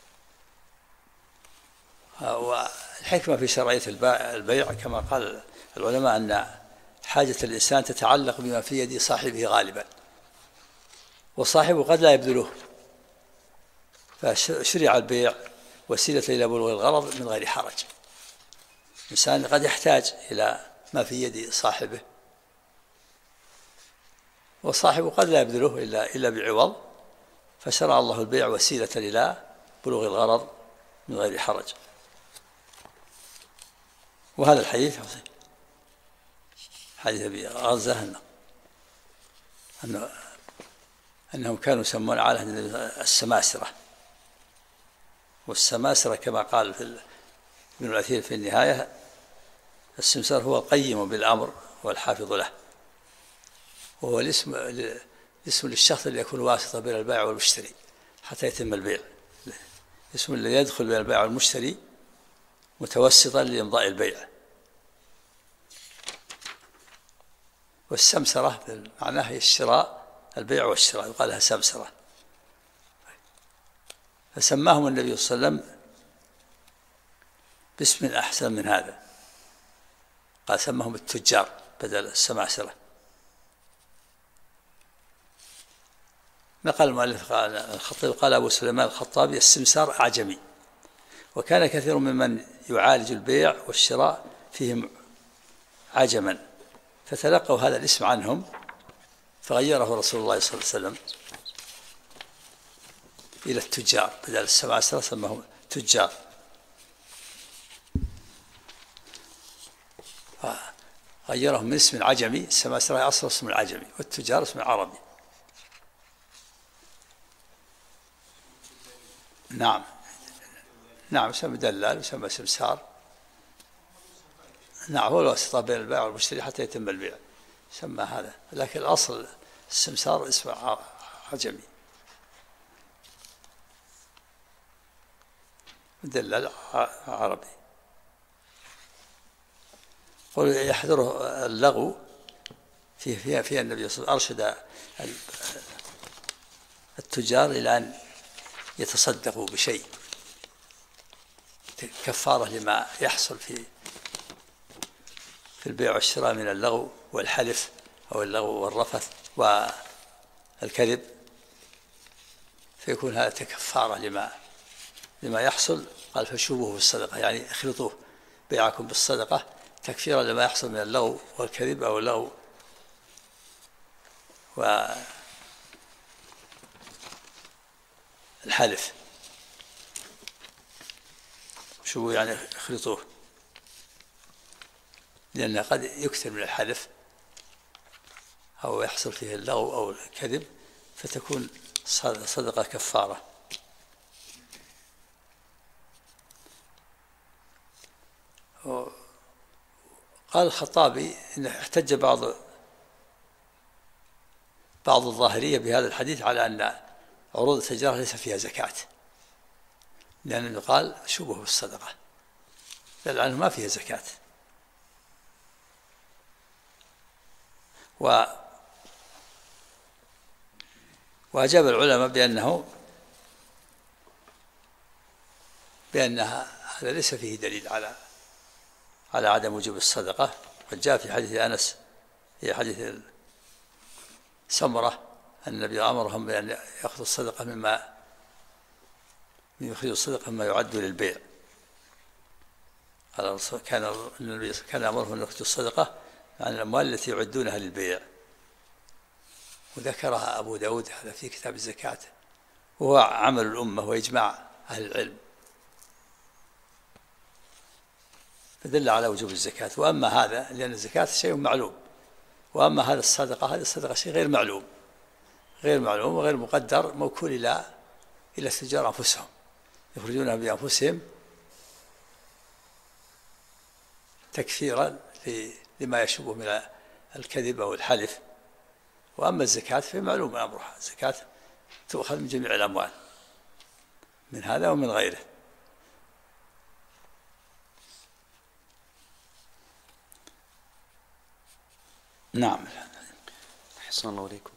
S1: والحكمة في شرعية البيع كما قال العلماء أن حاجة الإنسان تتعلق بما في يد صاحبه غالبا، وصاحبه قد لا يبذله، فشرع البيع وسيلة إلى بلوغ الغرض من غير حرج. الإنسان قد يحتاج إلى ما في يد صاحبه، وصاحبه قد لا يبذله إلا بعوض، فشرع الله البيع وسيلة إلى بلوغ الغرض من غير حرج. وهذا الحديث حديث أبي غزة أنهم كانوا يسمون على السماسرة، والسماسرة كما قال ابن الأثير في النهاية: السمسار هو القيم بالأمر والحافظ له، وهو الاسم للشخص اللي يكون واسطة بين البائع والمشتري حتى يتم البيع، اسم الذي يدخل بين البائع والمشتري متوسطا لإمضاء البيع. والسمسرة معناها هي الشراء، البيع والشراء، يقال لها سمسرة. فسماهم النبي صلى الله عليه وسلم باسم أحسن من هذا، قال سماهم التجار بدل السماسرة. نقل المؤلف قال الخطيب قال أبو سليمان الخطابي: السمسار أعجمي، وكان كثير ممن يعالج البيع والشراء فيهم عجما، فتلقوا هذا الاسم عنهم فغيره رسول الله صلى الله عليه وسلم إلى التجار بدل السماسرة، سماهم تجار. غيرهم من اسم عجمي، السماسرة أصل اسم العجمي والتجار اسم عربي. نعم يسمى دلال ويسمى سمسار. نعم، هو الواسطة بين البائع والمشتري حتى يتم البيع، يسمى هذا، لكن الأصل السمسار اسم عجمي، دلال عربي. يحذره اللغو فيها النبي صلى الله عليه وسلم أرشد التجار إلى أن يتصدقوا بشيء كفارة لما يحصل في البيع والشراء من اللغو والحلف أو اللغو والرفث والكذب، فيكون هذا كفارة لما يحصل. قال: فشوبوه بالصدقة، يعني اخلطوه بيعكم بالصدقة تكفيرا لما يحصل من اللغو والكذب أو اللغو والحلف. شو يعني اخلطوه؟ لأنه قد يكثر من الحلف أو يحصل فيه اللغو أو الكذب، فتكون صدقة كفارة. قال الخطابي إنه احتج بعض الظاهرية بهذا الحديث على أن عروض التجارة ليس فيها زكاة، لأنه قال: شبه بالصدقة، لأنه ما فيها زكاة. وأجاب العلماء بأنها هذا ليس فيه دليل على عدم وجوب الصدقة. قد جاء في حديث أنس، في حديث سمرة، أن النبي أمرهم بأن يأخذوا الصدقة مما يعد للبيع. كان النبي كان أمرهم أن يأخذوا الصدقة عن الأموال التي يعدونها للبيع، وذكرها أبو داود هذا في كتاب الزكاة، وهو عمل الأمة وإجماع أهل العلم، فدل على وجوب الزكاة. وأما هذا لأن الزكاة شيء معلوم، وأما هذه الصدقة شيء غير معلوم وغير مقدر، موكول إلى التجار أنفسهم، يخرجونها بأنفسهم تكفيرا لما يشبه من الكذب أو الحلف. وأما الزكاة فهي معلوم أمرها، الزكاة تؤخذ من جميع الأموال، من هذا ومن غيره. نعم.
S2: أحسن الله عليكم.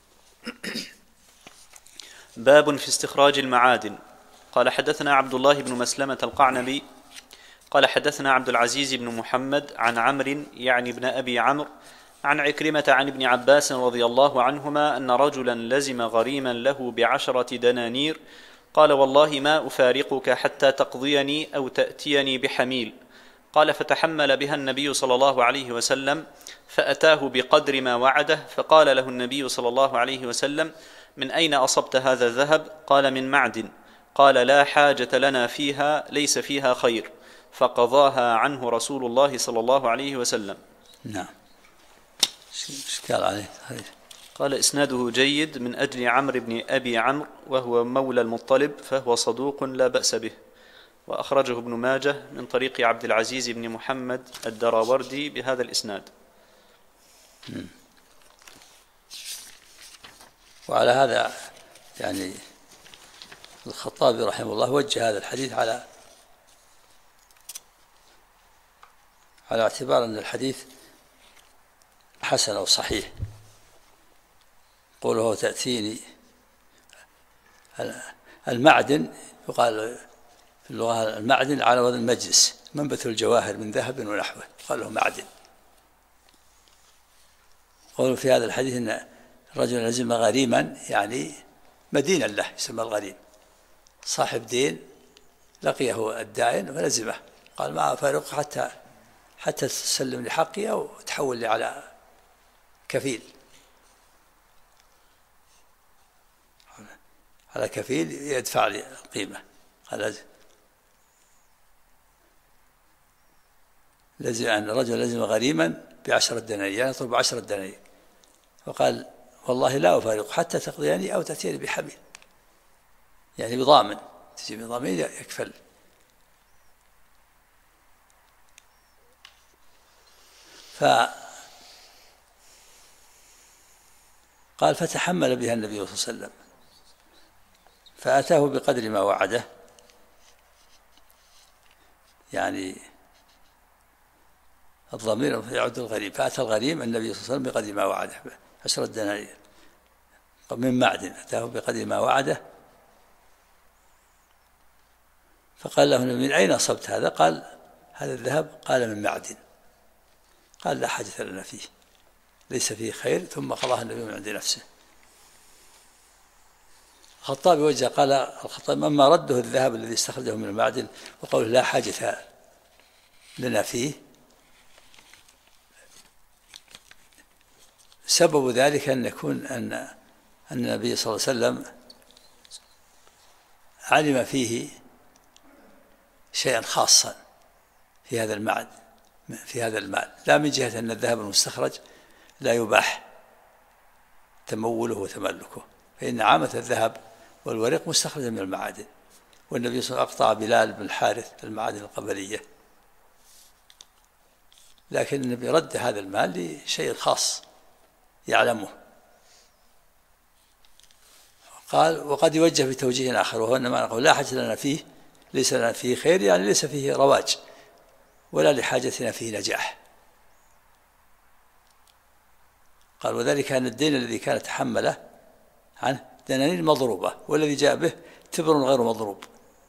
S2: باب في استخراج المعادن. قال: حدثنا عبد الله بن مسلمة القعنبي قال: حدثنا عبد العزيز بن محمد عن عمرو يعني ابن أبي عمرو عن عكرمة عن ابن عباس رضي الله عنهما أن رجلا لزم غريما له ب10 دنانير، قال: والله ما أفارقك حتى تقضيني أو تأتيني بحميل. قال: فتحمل بها النبي صلى الله عليه وسلم فأتاه بقدر ما وعده، فقال له النبي صلى الله عليه وسلم: من أين أصبت هذا الذهب؟ قال: من معدن. قال: لا حاجة لنا فيها، ليس فيها خير. فقضاها عنه رسول الله صلى الله عليه وسلم.
S1: نعم. إشكال عليه.
S2: قال: إسناده جيد من أجل عمرو بن أبي عمرو، وهو مولى المطلب، فهو صدوق لا بأس به. وأخرجه ابن ماجه من طريق عبد العزيز بن محمد الدراوردي بهذا الإسناد.
S1: وعلى هذا يعني الخطابي رحمه الله وجه هذا الحديث على اعتبار أن الحديث حسن أو صحيح. قوله تأتيني، المعدن يقال في اللغة المعدن على وزن المجلس، منبت الجواهر من ذهب ونحوه، قال له معدن. قولوا في هذا الحديث أن الرجل لزم غريما، يعني مدينا له يسمى الغريم، صاحب دين لقيه الدائن فلزمه، قال ما أفارق حتى تسلم لي حقي أو تحول لي على كفيل، على كفيل يدفع لي القيمة. قال لزم أن الرجل لزم غريما ب10 دنانير، يعني يطلب 10 دنانير، فقال والله لا أفارق حتى تقضيني أو تأتيني بحمل، يعني بضامن، تجي بضامن يكفل. قال فتحمل بها النبي صلى الله عليه وسلم فأتاه بقدر ما وعده، يعني الضمير يعد الغريم، فأتى الغريم النبي صلى الله عليه وسلم بقدر ما وعده 10 دنانير من معدن، أتاه بقدر ما وعده. فقال له من أين أصبت هذا؟ قال هذا الذهب. قال من معدن. قال لا حاجة لنا فيه، ليس فيه خير. ثم قضاها النبي من عند نفسه. الخطابي وجه قال الخطابي أما رده الذهب الذي استخرجه من المعدن وقوله لا حاجة لنا فيه، سبب ذلك أن يكون أن النبي صلى الله عليه وسلم علم فيه شيئا خاصا في هذا المعدن، في هذا المال، لا من جهة أن الذهب المستخرج لا يباح تموله وتملكه، فإن عامة الذهب والورق مستخرجة من المعادن، والنبي صلى الله عليه وسلم أقطع بلال بن الحارث المعادن القبلية، لكن النبي رد هذا المال لشيء خاص يعلمه. قال وقد يوجه بتوجيه آخر، وهو أن ما نقول لا حاجة لنا فيه، ليس لنا فيه خير، يعني ليس فيه رواج ولا لحاجتنا فيه نجاح. قال وذلك أن الدين الذي كان تحمله عنه دنانير مضروبة، والذي جاء به تبر غير مضروب،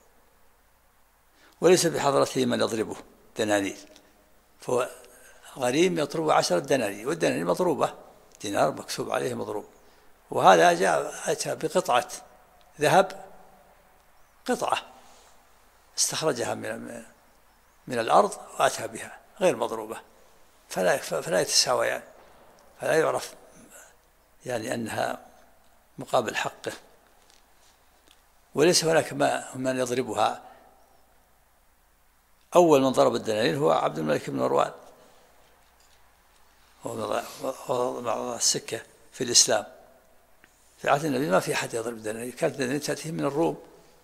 S1: وليس بحضرته من يضربه دنانير، فهو غريم يطلب 10 دنانير، والدنانير مضروبة، دينار مكتوب عليه مضروب. وهذا أتى بقطعة ذهب، قطعة استخرجها من الأرض وأتى بها غير مضروبة، فلا يتساويان، فلا يعرف يعني أنها مقابل حقه. وليس هناك من يضربها. أول من ضرب الدنانير هو عبد الملك بن مروان، وضع السكة في الإسلام. في عهد النبي ما في أحد يضرب الدنانير، كانت الدنانير تأتيه من الروم،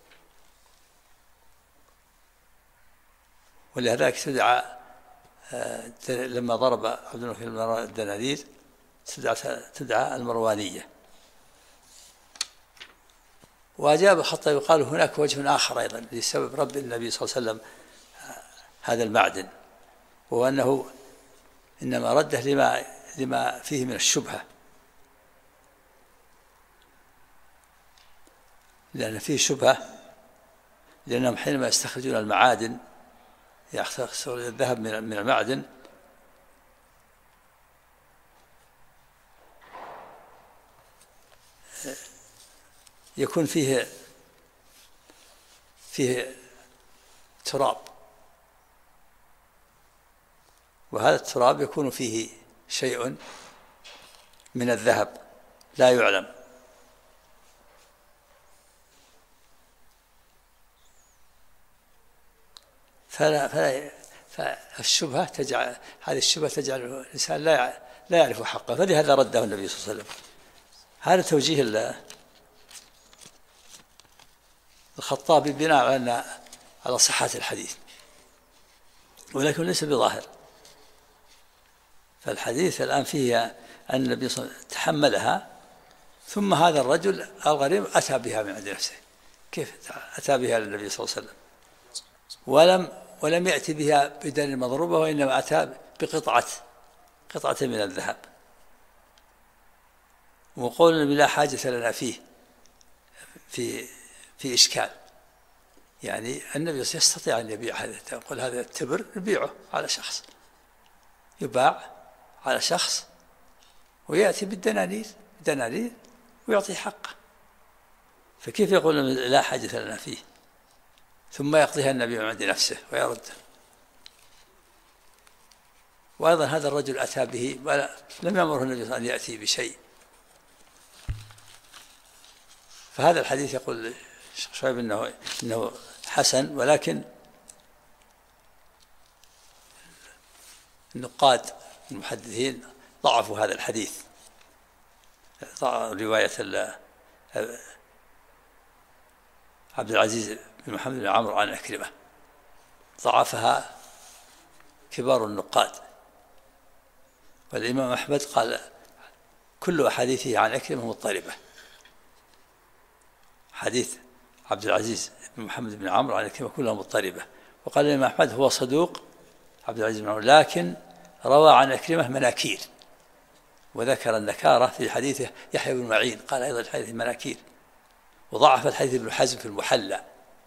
S1: ولهذا تدعى لما ضرب عبد الملك بن مروان الدنانير تدعى المروانية. وأجاب حتى يقال هناك وجه آخر أيضا لسبب رب النبي صلى الله عليه وسلم هذا المعدن، وهو أنه إنما رده لما فيه من الشبهة، لأن فيه شبهة، لأنهم حينما يستخرجون المعادن يستخرجون الذهب من المعدن يكون فيه فيه تراب، وهذا التراب يكون فيه شيء من الذهب لا يعلم، فالشبهة تجعل هذه الشبهة تجعل الإنسان لا يعرف حقه، فلهذا رده النبي صلى الله عليه وسلم. هذا توجيه الخطابي بناء على صحة الحديث، ولكن ليس بظاهر. فالحديث الآن فيه أن النبي صلى الله عليه وسلم تحملها، ثم هذا الرجل الغريب أتى بها من عند نفسه. كيف أتى بها للنبي صلى الله عليه وسلم؟ ولم يأتي بها بدل مضروبة، وإنما أتى قطعة من الذهب، وقول النبي لا حاجة لنا فيه في إشكال. يعني النبي يستطيع أن يبيع هذا، يقول هذا التبر نبيعه على شخص، يباع على شخص ويأتي بالدنانير ويعطي حقه، فكيف يقول لا حاجة لنا فيه ثم يقضيها النبي عند نفسه ويرد؟ وأيضا هذا الرجل أتى به ولم يأمره النبي صلى الله عليه وسلم أن يأتي بشيء. فهذا الحديث يقول الشيخ شعيب إنه حسن، ولكن النقاد المحدثين ضعفوا هذا الحديث، رواية عبد العزيز بن محمد بن عمرو عن عكرمة، ضعفها كبار النقاد. والإمام أحمد قال كل أحاديثه عن عكرمة مضطربة. حديث عبد العزيز بن محمد بن عمرو عن عكرمة كلها مضطربة. وقال الإمام أحمد هو صدوق عبد العزيز بن عمرو، لكن روى عن عكرمة مناكير، وذكر النكارة في حديثه يحيى بن معين، قال أيضا الحديث مناكير. وضعف الحديث ابن حزم في المحلى،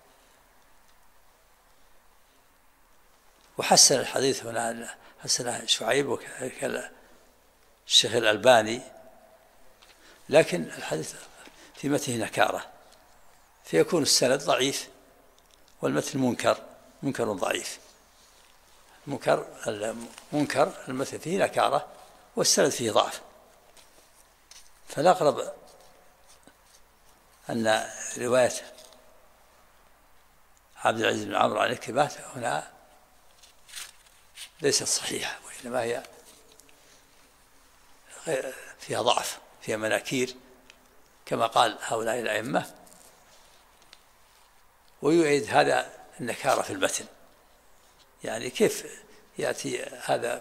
S1: وحسن الحديث هنا حسنه شعيب وكذا الشيخ الألباني، لكن الحديث في متنه نكارة، فيكون السند ضعيف والمتن منكر ضعيف. منكر المتن فيه نكارة والسند فيه ضعف. فالأقرب أن رواية عبد العزيز بن عمرو عن عكرمة هنا ليست صحيحة، وإنما هي فيها ضعف، فيها مناكير كما قال هؤلاء الأئمة. ويؤيد هذا النكارة في المتن، يعني كيف يأتي هذا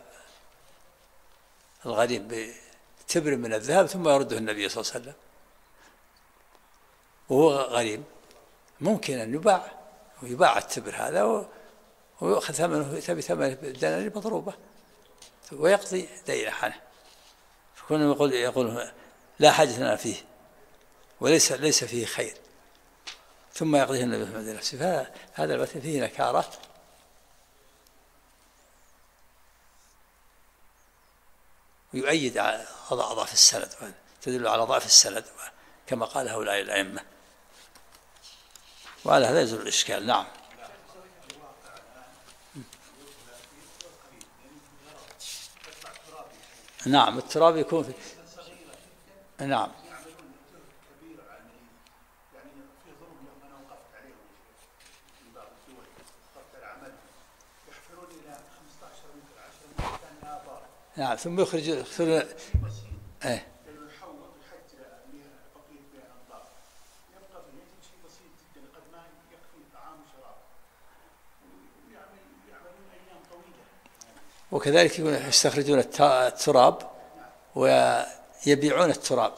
S1: الغريب بتبر من الذهب ثم يرده النبي صلى الله عليه وسلم وهو غريب؟ ممكن أن يباع التبر هذا ويأخذ ثمنه بثمن دنانير مضروبة ويقضي دينه عنه. فكون يقول لا حاجة لنا فيه وليس فيه خير، ثم يقضيه النبي صلى الله عليه وسلم، فهذا المثل فيه نكارة. ويؤيد على ضعف السند، تدل على ضعف السند كما قال هؤلاء الأئمة، وعلى هذا يزول الإشكال. نعم. نعم التراب يكون في نعم. نعم ثم يخرج وكذلك يستخرجون التراب ويبيعون التراب.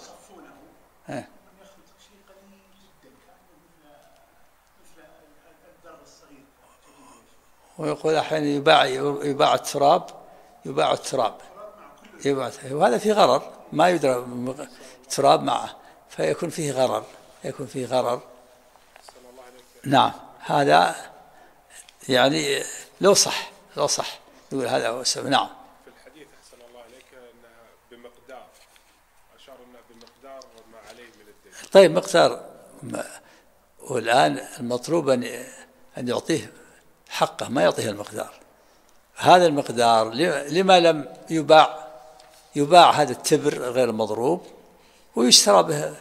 S1: ويقول أحيانا يباع التراب وهذا فيه غرر، ما يدرى التراب معه، فيكون فيه غرر. نعم هذا يعني لو صح يقول هذا هو السبب. نعم.
S3: في الحديث أحسن الله عليك أنها بمقدار، أشار أنها بمقدار ما عليه من الدين.
S1: طيب مقدار والآن المطلوب أن يعطيه حقه، ما يعطيه المقدار. هذا المقدار لما لم يباع هذا التبر غير المضروب ويشترى به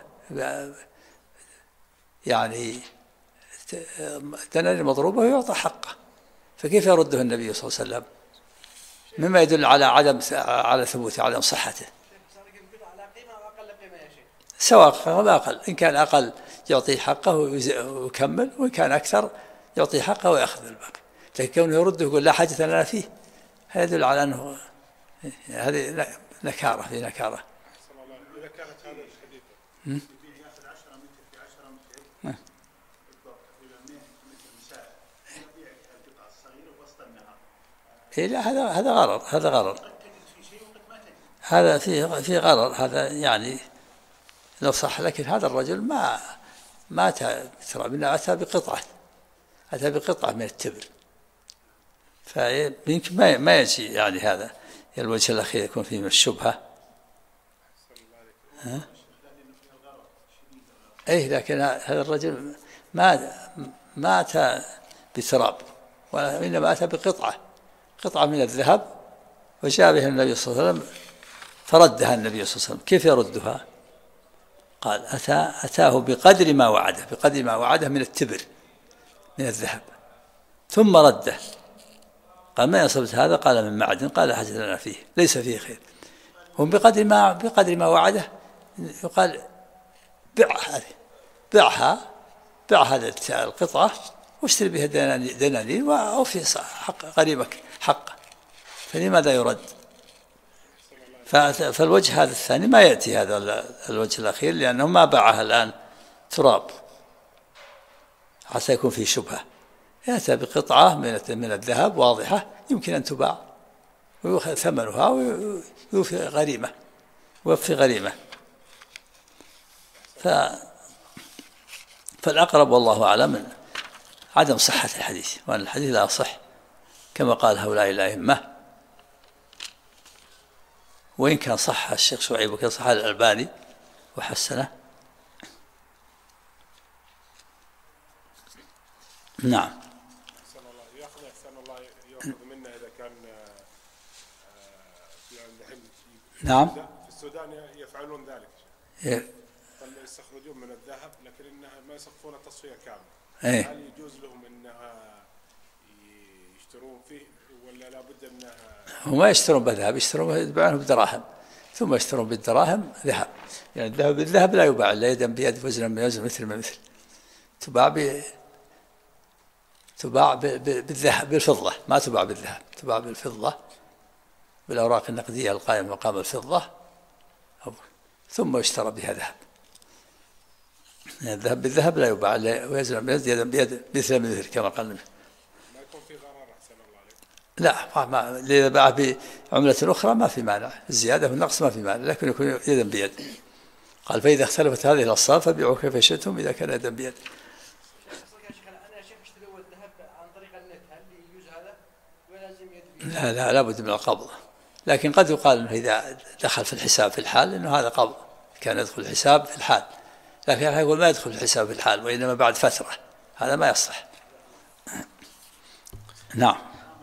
S1: يعني دنانير مضروبة ويعطى حقه؟ فكيف يرده النبي صلى الله عليه وسلم؟ مما يدل على ثبوت عدم صحته. سواء ما أقل، إن كان أقل يعطيه حقه ويكمل، وإن كان أكثر يعطيه حقه ويأخذ الباقي. لكن كونه يرده يقول لا حاجة لنا فيه، هذا يدل على أنه هذه نكارة في نكارة.
S3: إذا كانت هذا الحديث يأخذ 10 متر في 10 متر بالضبط، إذا متر مساء يبيع القطعة الصغيرة وسط النهار.
S1: لا هذا غرر هذا في غرر، هذا يعني لو صح. لكن هذا الرجل ما أتى أتى بقطعة من التبر، فيمكن ما يجي يعني هذا الوجه الأخير يكون فيه من الشبهة. لكن هذا الرجل ما أتى بتراب، وإنما أتى قطعة من الذهب، وجاء بها النبي صلى الله عليه وسلم فردها النبي صلى الله عليه وسلم. كيف يردها؟ قال أتاه بقدر ما وعده من التبر من الذهب، ثم رده. قال ما يصبت هذا؟ قال من معدن. قال حاجة لنا فيه، ليس فيه خير. هم بقدر ما وعده يقال بع هذه القطعة واشتري بها دنانير وأوفي حق قريبك حقه. فلماذا يرد؟ فالوجه هذا الثاني ما يأتي هذا الوجه الأخير، لأنه ما باعها الآن تراب حتى يكون فيه شبهة. يأتي بقطعة من الذهب واضحة يمكن أن تباع ويأخذ ثمنها ويوفي غريمة. فالأقرب والله أعلم عدم صحة الحديث، وأن الحديث لا يصح كما قال هؤلاء الأئمة. وإن كان صح الشيخ شعيب وكان صح الألباني وحسنه. نعم.
S3: يأخذ منه إذا كان
S1: نعم.
S3: في السودان يفعلون ذلك، يستخرجون من الذهب لكن إنها ما يصفون تصفية كاملة. هل يجوز لهم إنها يشترون فيه ولا لابد إنها؟
S1: هم ما يشترون بالذهب، يبيعونه بدراهم، ثم يشترون بالدراهم ذهب. يعني الذهب بالذهب لا يباع إلا يدا بيد وزنا بوزن مثل ما مثل. تباع بالذهب بالفضة، ما تباع بالذهب، تباع بالفضة بالأوراق النقدية القائمة مقام الفضة، ثم يشترى بها ذهب. يعني الذهب بالذهب لا يباع إلا وزنا بيد مثل ما مثل كما قال النبي.
S3: ما يكون في غرر أحسن الله عليك؟
S1: لا، إذا باع بعملة أخرى ما في مانع، الزيادة والنقص ما في مانع، لكن يكون يدا بيد. قال فإذا اختلفت هذه الأصناف فبيعوا كيف شئتم إذا كان يدا بيد. لا لابد من القبض، لكن قد يقال إنه إذا دخل في الحساب في الحال إنه هذا قبض، كان يدخل الحساب في الحال. لكن يقول ما يدخل الحساب في الحال وإنما بعد فترة، هذا ما يصح. نعم.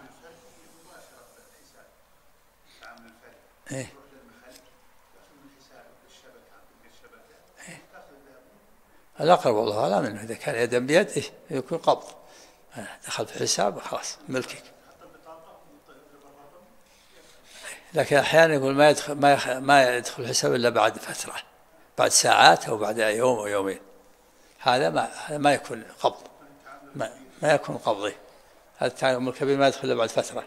S1: الأقرب والله أعلم أنه إذا كان يدا بيد يكون قبض، دخل في الحساب خلاص ملكك. لكن أحيانا يقول ما يدخل الحساب إلا بعد فترة، بعد ساعات أو بعد يوم أو يومين. هذا ما يكون قبض، ما يكون قبضي. هذا التعامل الكبير ما يدخل إلا بعد فترة،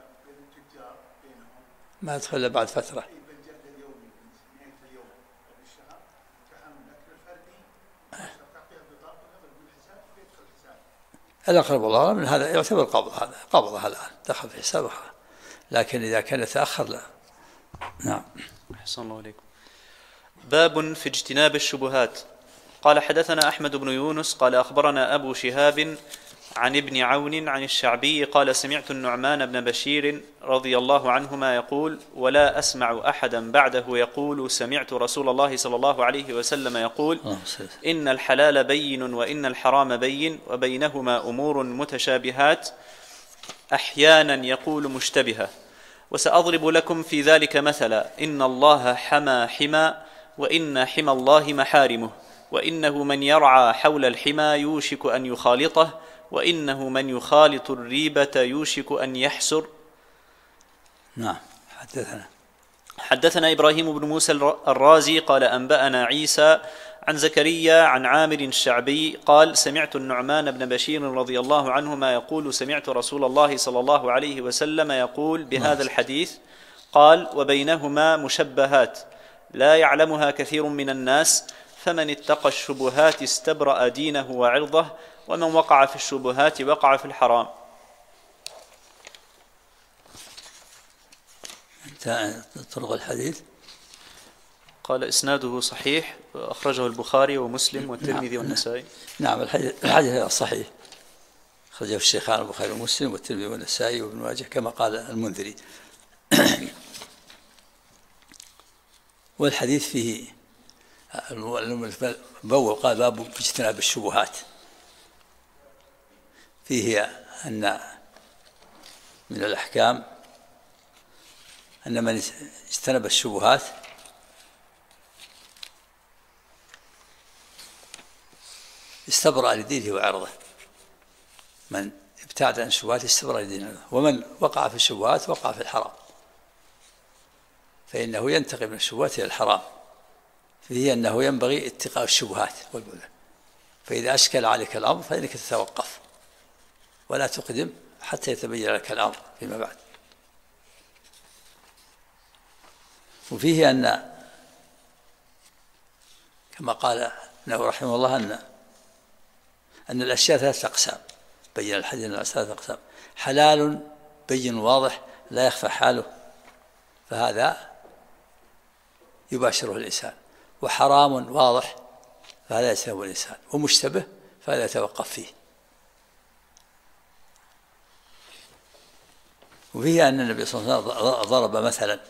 S1: ما يدخل إلا بعد فترة. الأقرب والله من هذا يعتبر قبضها الآن دخل في حسابه، لكن إذا كان يتأخر لا. نعم.
S2: أحسن الله عليكم. باب في اجتناب الشبهات. قال حدثنا أحمد بن يونس قال أخبرنا أبو شهاب عن ابن عون عن الشعبي قال سمعت النعمان بن بشير رضي الله عنهما يقول ولا أسمع أحدا بعده يقول سمعت رسول الله صلى الله عليه وسلم يقول إن الحلال بين وإن الحرام بين وبينهما أمور متشابهات أحيانا يقول مشتبهة. وسأضرب لكم في ذلك مثلا إن الله حمى حمى وإن حمى الله محارمه وإنه من يرعى حول الحمى يوشك أن يخالطه وإنه من يخالط الريبة يوشك أن يحسر.
S1: نعم.
S2: حدثنا إبراهيم بن موسى الرازي قال أنبأنا عيسى عن زكريا عن عامر الشعبي قال سمعت النعمان بن بشير رضي الله عنهما يقول سمعت رسول الله صلى الله عليه وسلم يقول بهذا الحديث قال وبينهما مشبهات لا يعلمها كثير من الناس فمن اتقى الشبهات استبرأ دينه وعرضه ومن وقع في الشبهات وقع في الحرام.
S1: طرق الحديث
S2: قال إسناده صحيح أخرجه البخاري ومسلم والترمذي والنسائي.
S1: نعم. الحديث صحيح أخرجه الشيخان البخاري ومسلم والترمذي والنسائي وابن ماجه كما قال المنذري. والحديث فيه قال باب اجتناب الشبهات، فيه أن من الأحكام أن من اجتنب الشبهات استبرأ لدينه وعرضه. من ابتعد عن الشبهات استبرأ لدينه، ومن وقع في الشبهات وقع في الحرام، فإنه ينتقل من الشبهات إلى الحرام. فيه أنه ينبغي اتقاء الشبهات والبدع، فإذا أشكل عليك الأمر فإنك تتوقف ولا تقدم حتى يتبين لك الأمر فيما بعد. وفيه أن كما قال ابنه رحمه الله أن الأشياء ثلاثة أقسام، بين الحديث أن الأشياء ثلاثة أقسام: حلال بين واضح لا يخفى حاله فهذا يباشره الإنسان، وحرام واضح فهذا يجتنبه الإنسان، ومشتبه فهذا يتوقف فيه. وفيه أن النبي صلى الله عليه وسلم ضرب مثلا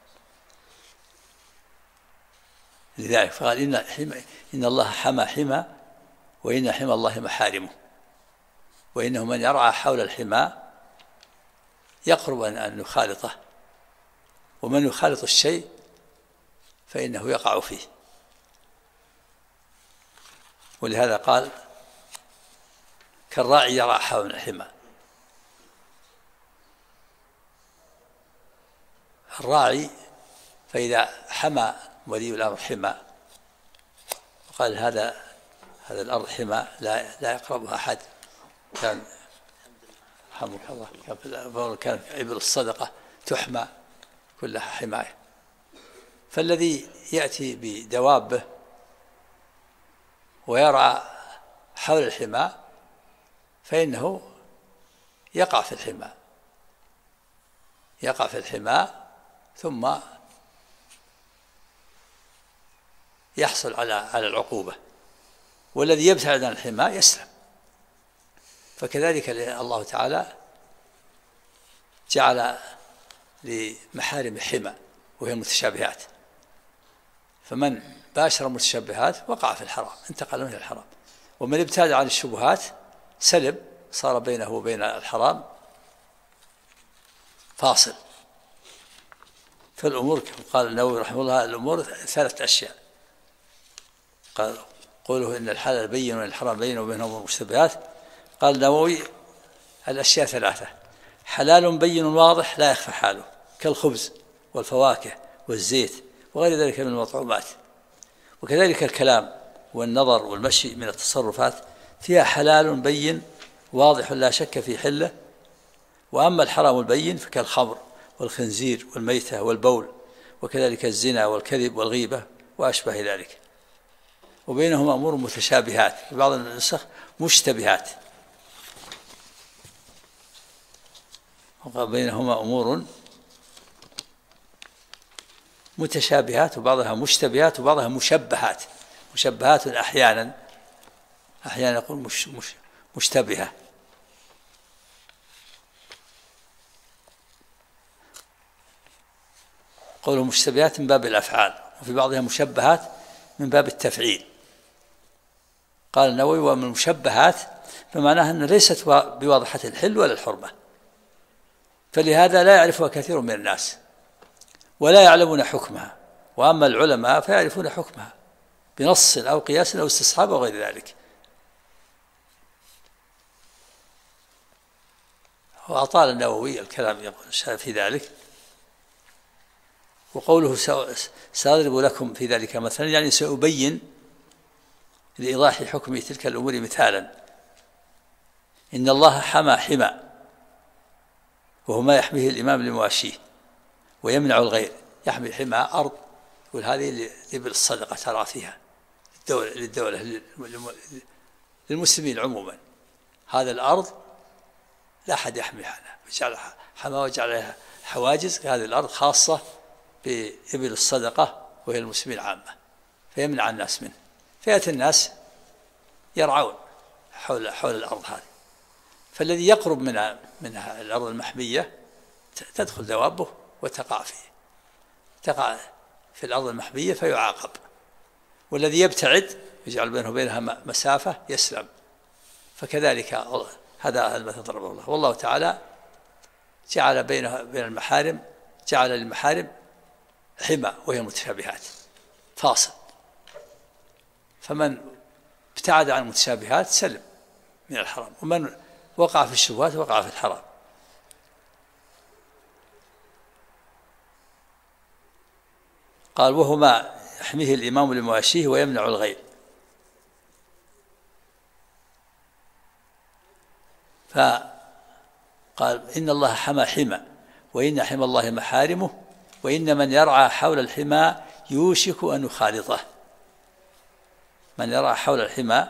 S1: لذلك فقال إن الله حمى حمى وإن حمى الله محارمه، وإنه من يرعى حول الحمى يقرب أن يخالطه، ومن يخالط الشيء فإنه يقع فيه. ولهذا قال كالراعي يرعى حول الحمى. الراعي فإذا حمى ولي الأمر حمى وقال هذا الأرض حمى لا يقربها أحد، كان رحمك الله كان إبل الصدقة تحمى كلها حماية. فالذي يأتي بدوابه ويرعى حول الحمى فإنه يقع في الحمى ثم يحصل على العقوبة، والذي يبتعد عن الحمى يسلم. فكذلك الله تعالى جعل لمحارم الحمى وهي المتشابهات، فمن باشر المتشابهات وقع في الحرام، انتقل من الحرام. ومن ابتعد عن الشبهات سلب، صار بينه وبين الحرام فاصل. فالأمور قال النووي رحمه الله الأمور ثلاث أشياء، قال قوله إن الحلال بين وإن الحرام بين وبينهم المشتبهات. قال النووي الأشياء ثلاثة: حلال بين واضح لا يخفى حاله كالخبز والفواكه والزيت وغير ذلك من المطعومات، وكذلك الكلام والنظر والمشي من التصرفات فيها حلال بين واضح لا شك في حله. وأما الحرام البين فكالخمر والخنزير والميتة والبول، وكذلك الزنا والكذب والغيبة وأشبه ذلك. وبينهما أمور متشابهات، في بعض النسخ مشتبهات، وبينهما أمور متشابهات وبعضها مشتبهات وبعضها مشبهات أحيانا يقول مشتبهة قوله مشتبهات من باب الأفعال، وفي بعضها مشبهات من باب التفعيل. قال النووي: ومن المشبهات فمعناها أن ليست بواضحة الحل ولا الحرمة، فلهذا لا يعرفها كثير من الناس ولا يعلمون حكمها، وأما العلماء فيعرفون حكمها بنص أو قياس أو استصحاب أو غير ذلك. وأطال النووي الكلام يقول في ذلك. وقوله سأضرب لكم في ذلك مثلا، يعني سأبين لإيضاح حكم تلك الأمور مثالا. إن الله حمى حمى، وهو ما يحميه الإمام لمواشيه ويمنع الغير. يحمي حمى أرض، يقول هذه لإبل الصدقة ترى فيها للدولة للمسلمين عموما، هذا الأرض لا أحد يحمي عنها، وجعلها حمى وجعلها حواجز. هذه الأرض خاصة بإبل الصدقة وهي المسلمين عامة، فيمنع الناس منه، فيأتي الناس يرعون حول الأرض هذه. فالذي يقرب منها الأرض المحمية تدخل دوابه وتقع تقع في الأرض المحمية فيعاقب، والذي يبتعد يجعل بينه وبينها مسافة يسلم. فكذلك هذا المثل ضربه الله. والله تعالى جعل بين المحارم، جعل للمحارم حمى وهي المتشابهات فاصل، فمن ابتعد عن المتشابهات سلم من الحرام، ومن وقع في الشبهات وقع في الحرام. قال: وهو ما يحميه الإمام لمواشيه ويمنع الغير. فقال: إن الله حمى حمى، وإن حمى الله محارمه، وإن من يرعى حول الحمى يوشك أن يخالطه. من يرعى حول الحمى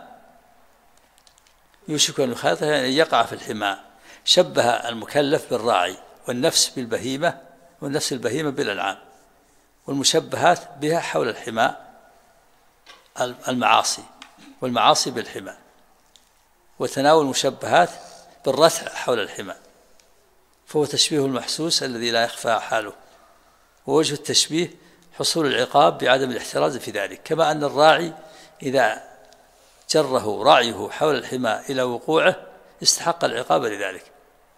S1: يوشك أن يخالطه، يعني يقع في الحمى. شبه المكلف بالراعي، والنفس بالبهيمة، والنفس البهيمة بالأنعام، والمشبهات بها حول الحمى المعاصي، والمعاصي بالحمى. وتناول المشبهات بالرتع حول الحمى، فهو تشبيه المحسوس الذي لا يخفى حاله. ووجه التشبيه حصول العقاب بعدم الاحتراز في ذلك، كما أن الراعي إذا جره راعيه حول الحمى إلى وقوعه استحق العقاب لذلك.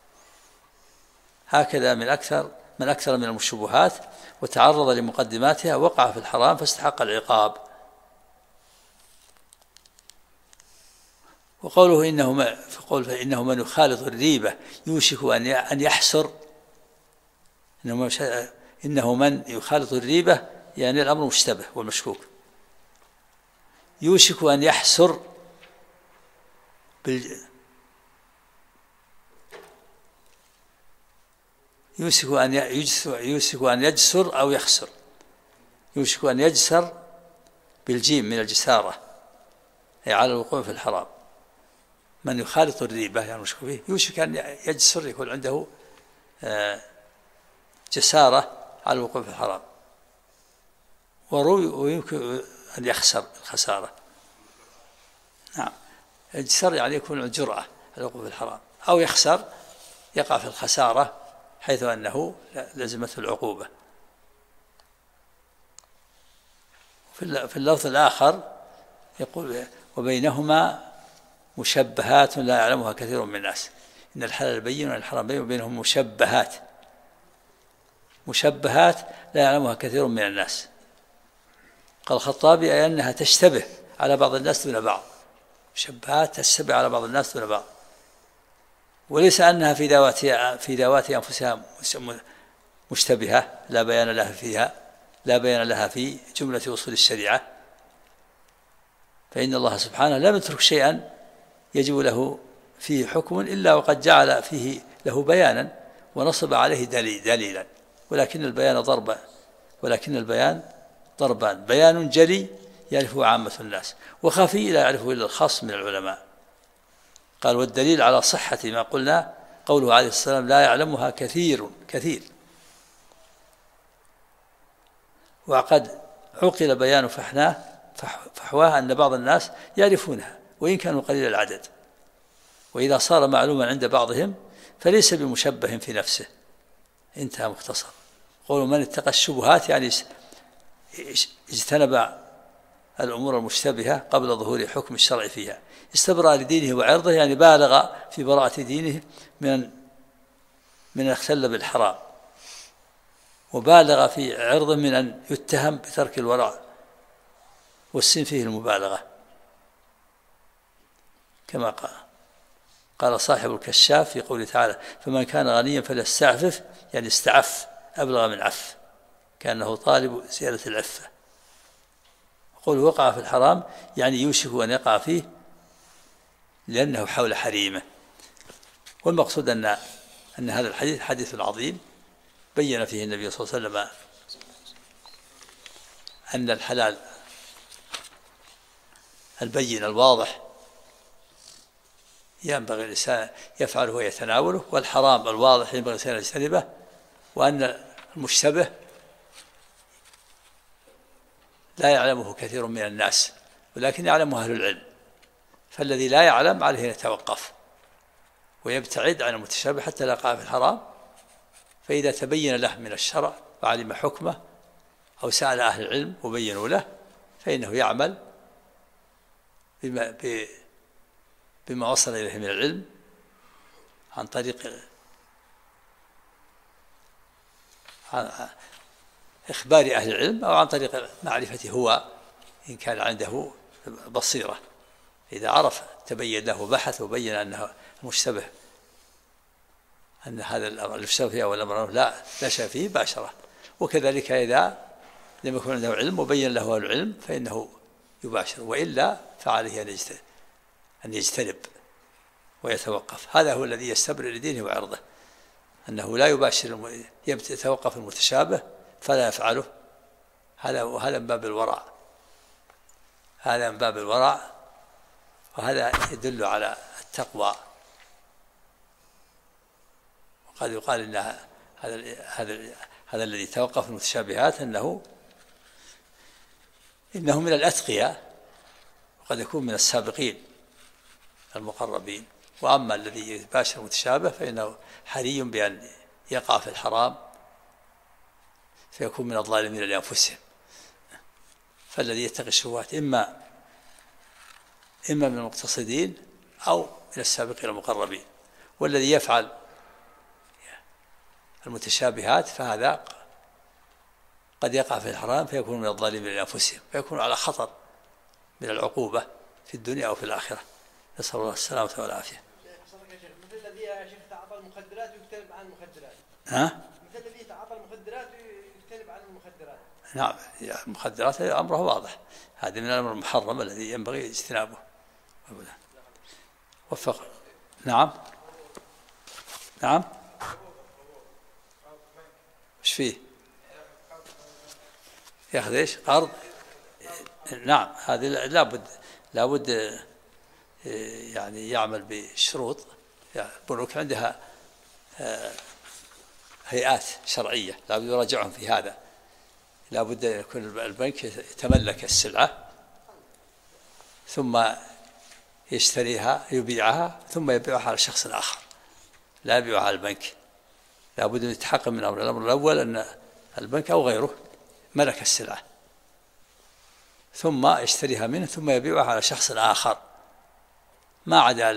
S1: هكذا من أكثر من المشبهات وتعرض لمقدماتها وقع في الحرام فاستحق العقاب. وقوله إنه من يخالط الريبة يوشك أن يحسر، إنه من يخالط الريبة يعني الأمر مشتبه والمشكوك، يوشك أن يحسر يوشك أن يجسر أو يخسر. يوشك أن يجسر بالجيم من الجسارة، أي على الوقوع في الحرام. من يخالط الريبة يعني مشكوك فيه يوشك أن يجسر، يكون عنده جسارة على الوقوع في الحرام. ويمكن أن يخسر الخسارة. نعم، يجسر يعني يكون عنده جرأة على الوقوع في الحرام، أو يخسر يقع في الخسارة حيث أنه لزمته العقوبة. في اللفظ الآخر يقول: وبينهما مشبهات لا يعلمها كثير من الناس. إن الحلال بين والحرام بين، وبينهم مشبهات لا يعلمها كثير من الناس. قال الخطابي: أي أنها تشتبه على بعض الناس دون بعض. مشبهات تشتبه على بعض الناس دون بعض، وليس أنها في ذوات أنفسها مشتبهة لا بيان لها في جملة أصول الشريعة، فإن الله سبحانه لم يترك شيئا يجب له فيه حكم إلا وقد جعل فيه له بيانا ونصب عليه دليلا. ولكن البيان ضربان: بيان جلي يعرفه عامة الناس، وخفي لا يعرفه إلا الخاص من العلماء. قال: والدليل على صحة ما قلنا قوله عليه السلام: لا يعلمها كثير. وقد عقل بيان فحواه أن بعض الناس يعرفونها وإن كانوا قليل العدد، وإذا صار معلوما عند بعضهم فليس بمشبه في نفسه. انتهى مختصر. قولوا من اتقى الشبهات يعني اجتنب الأمور المشتبهة قبل ظهور حكم الشرع فيها. استبرأ لدينه وعرضه يعني بالغ في براءة دينه من اختل بالحرام، وبالغ في عرضه من أن يتهم بترك الورع، والسن فيه المبالغة كما قال صاحب الكشاف في قوله تعالى فمن كان غنيا فليستعفف يعني استعف أبلغ من عف، كأنه طالب زيادة العفة. قل وقع في الحرام يعني يوشك أن يقع فيه لأنه حول حريمه. والمقصود أن هذا الحديث حديث عظيم بين فيه النبي صلى الله عليه وسلم أن الحلال البين الواضح ينبغي الإنسان يفعله ويتناوله، والحرام الواضح ينبغي الإنسان يجتنبه، وأن المشتبه لا يعلمه كثير من الناس ولكن يعلمه أهل العلم، فالذي لا يعلم عليه أن يتوقف ويبتعد عن المتشابه حتى لا يقع في الحرام. فإذا تبين له من الشرع وعلم حكمه أو سأل أهل العلم وبينوا له فإنه يعمل بما وصل إليه من العلم عن طريق إخبار أهل العلم أو عن طريق معرفته هو إن كان عنده بصيرة. إذا عرف تبين له بحث وبين أنه المشتبه أن هذا الأمر المشتبه فيه والأمر لا شيء فيه باشرة. وكذلك إذا لم يكن عنده علم وبين له العلم فإنه يباشر، وإلا فعليه أن يجتنب ويتوقف. هذا هو الذي يستبرئ لدينه وعرضه، أنه لا يباشر يتوقف المتشابه فلا يفعله. هذا من باب الورع، هذا من باب الورع، وهذا يدل على التقوى. وقد يقال إن هذا الذي توقف المتشابهات إنه من الأتقياء، وقد يكون من السابقين المقربين. وأما الذي يباشر المتشابه فإنه حري بأن يقع في الحرام فيكون من الظالمين لأنفسهم. فالذي يتقي الشبهات إما من المقتصدين أو من السابقين المقربين، والذي يفعل المتشابهات فهذا قد يقع في الحرام فيكون من الظالمين لأنفسهم، فيكون على خطر من العقوبة في الدنيا أو في الآخرة. نسأل الله السلامة والعافية.
S4: مثل الذي يا شيخ تعاطى المخدرات ويجتنب عن المخدرات. مثل الذي يتعاطى المخدرات ويجتنب عن المخدرات.
S1: نعم، المخدرات أمره واضح، هذا من الأمر المحرم الذي ينبغي اجتنابه. وفق. نعم وش فيه؟ ياخذ ايش؟ قرض. نعم، هذه لابد يعني يعمل بشروط. يعني البنوك عندها هيئات شرعية لابد يراجعهم في هذا. لابد أن يكون البنك يتملك السلعة ثم يشتريها يبيعها ثم يبيعها على شخص آخر، لا يبيعها على البنك. لابد أن يتحقق من الأمر الأول أن البنك أو غيره ملك السلعة ثم يشتريها منه ثم يبيعها على شخص آخر، ما عدا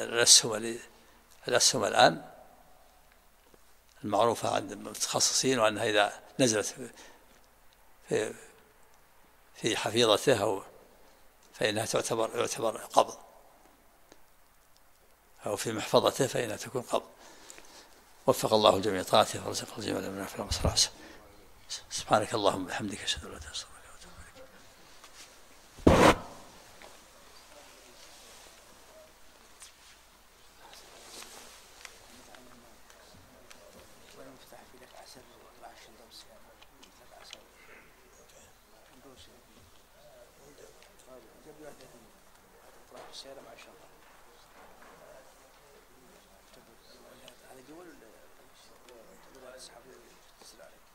S1: الأسهم الآن المعروفة عند المتخصصين، وأنها إذا نزلت في حفيظته أو فإنها يعتبر قبض، أو في محفظته فإنها تكون قبض. وفق الله الجميع طاعته ورزق الجميع من نافع ومصلحة. سبحانك اللهم وبحمدك أشهد أن لا إله إلا أنت أستغفرك وأتوب إليك.
S4: السيارة مع الشنطة هذا جوال ولا تسحب تسرع عليك؟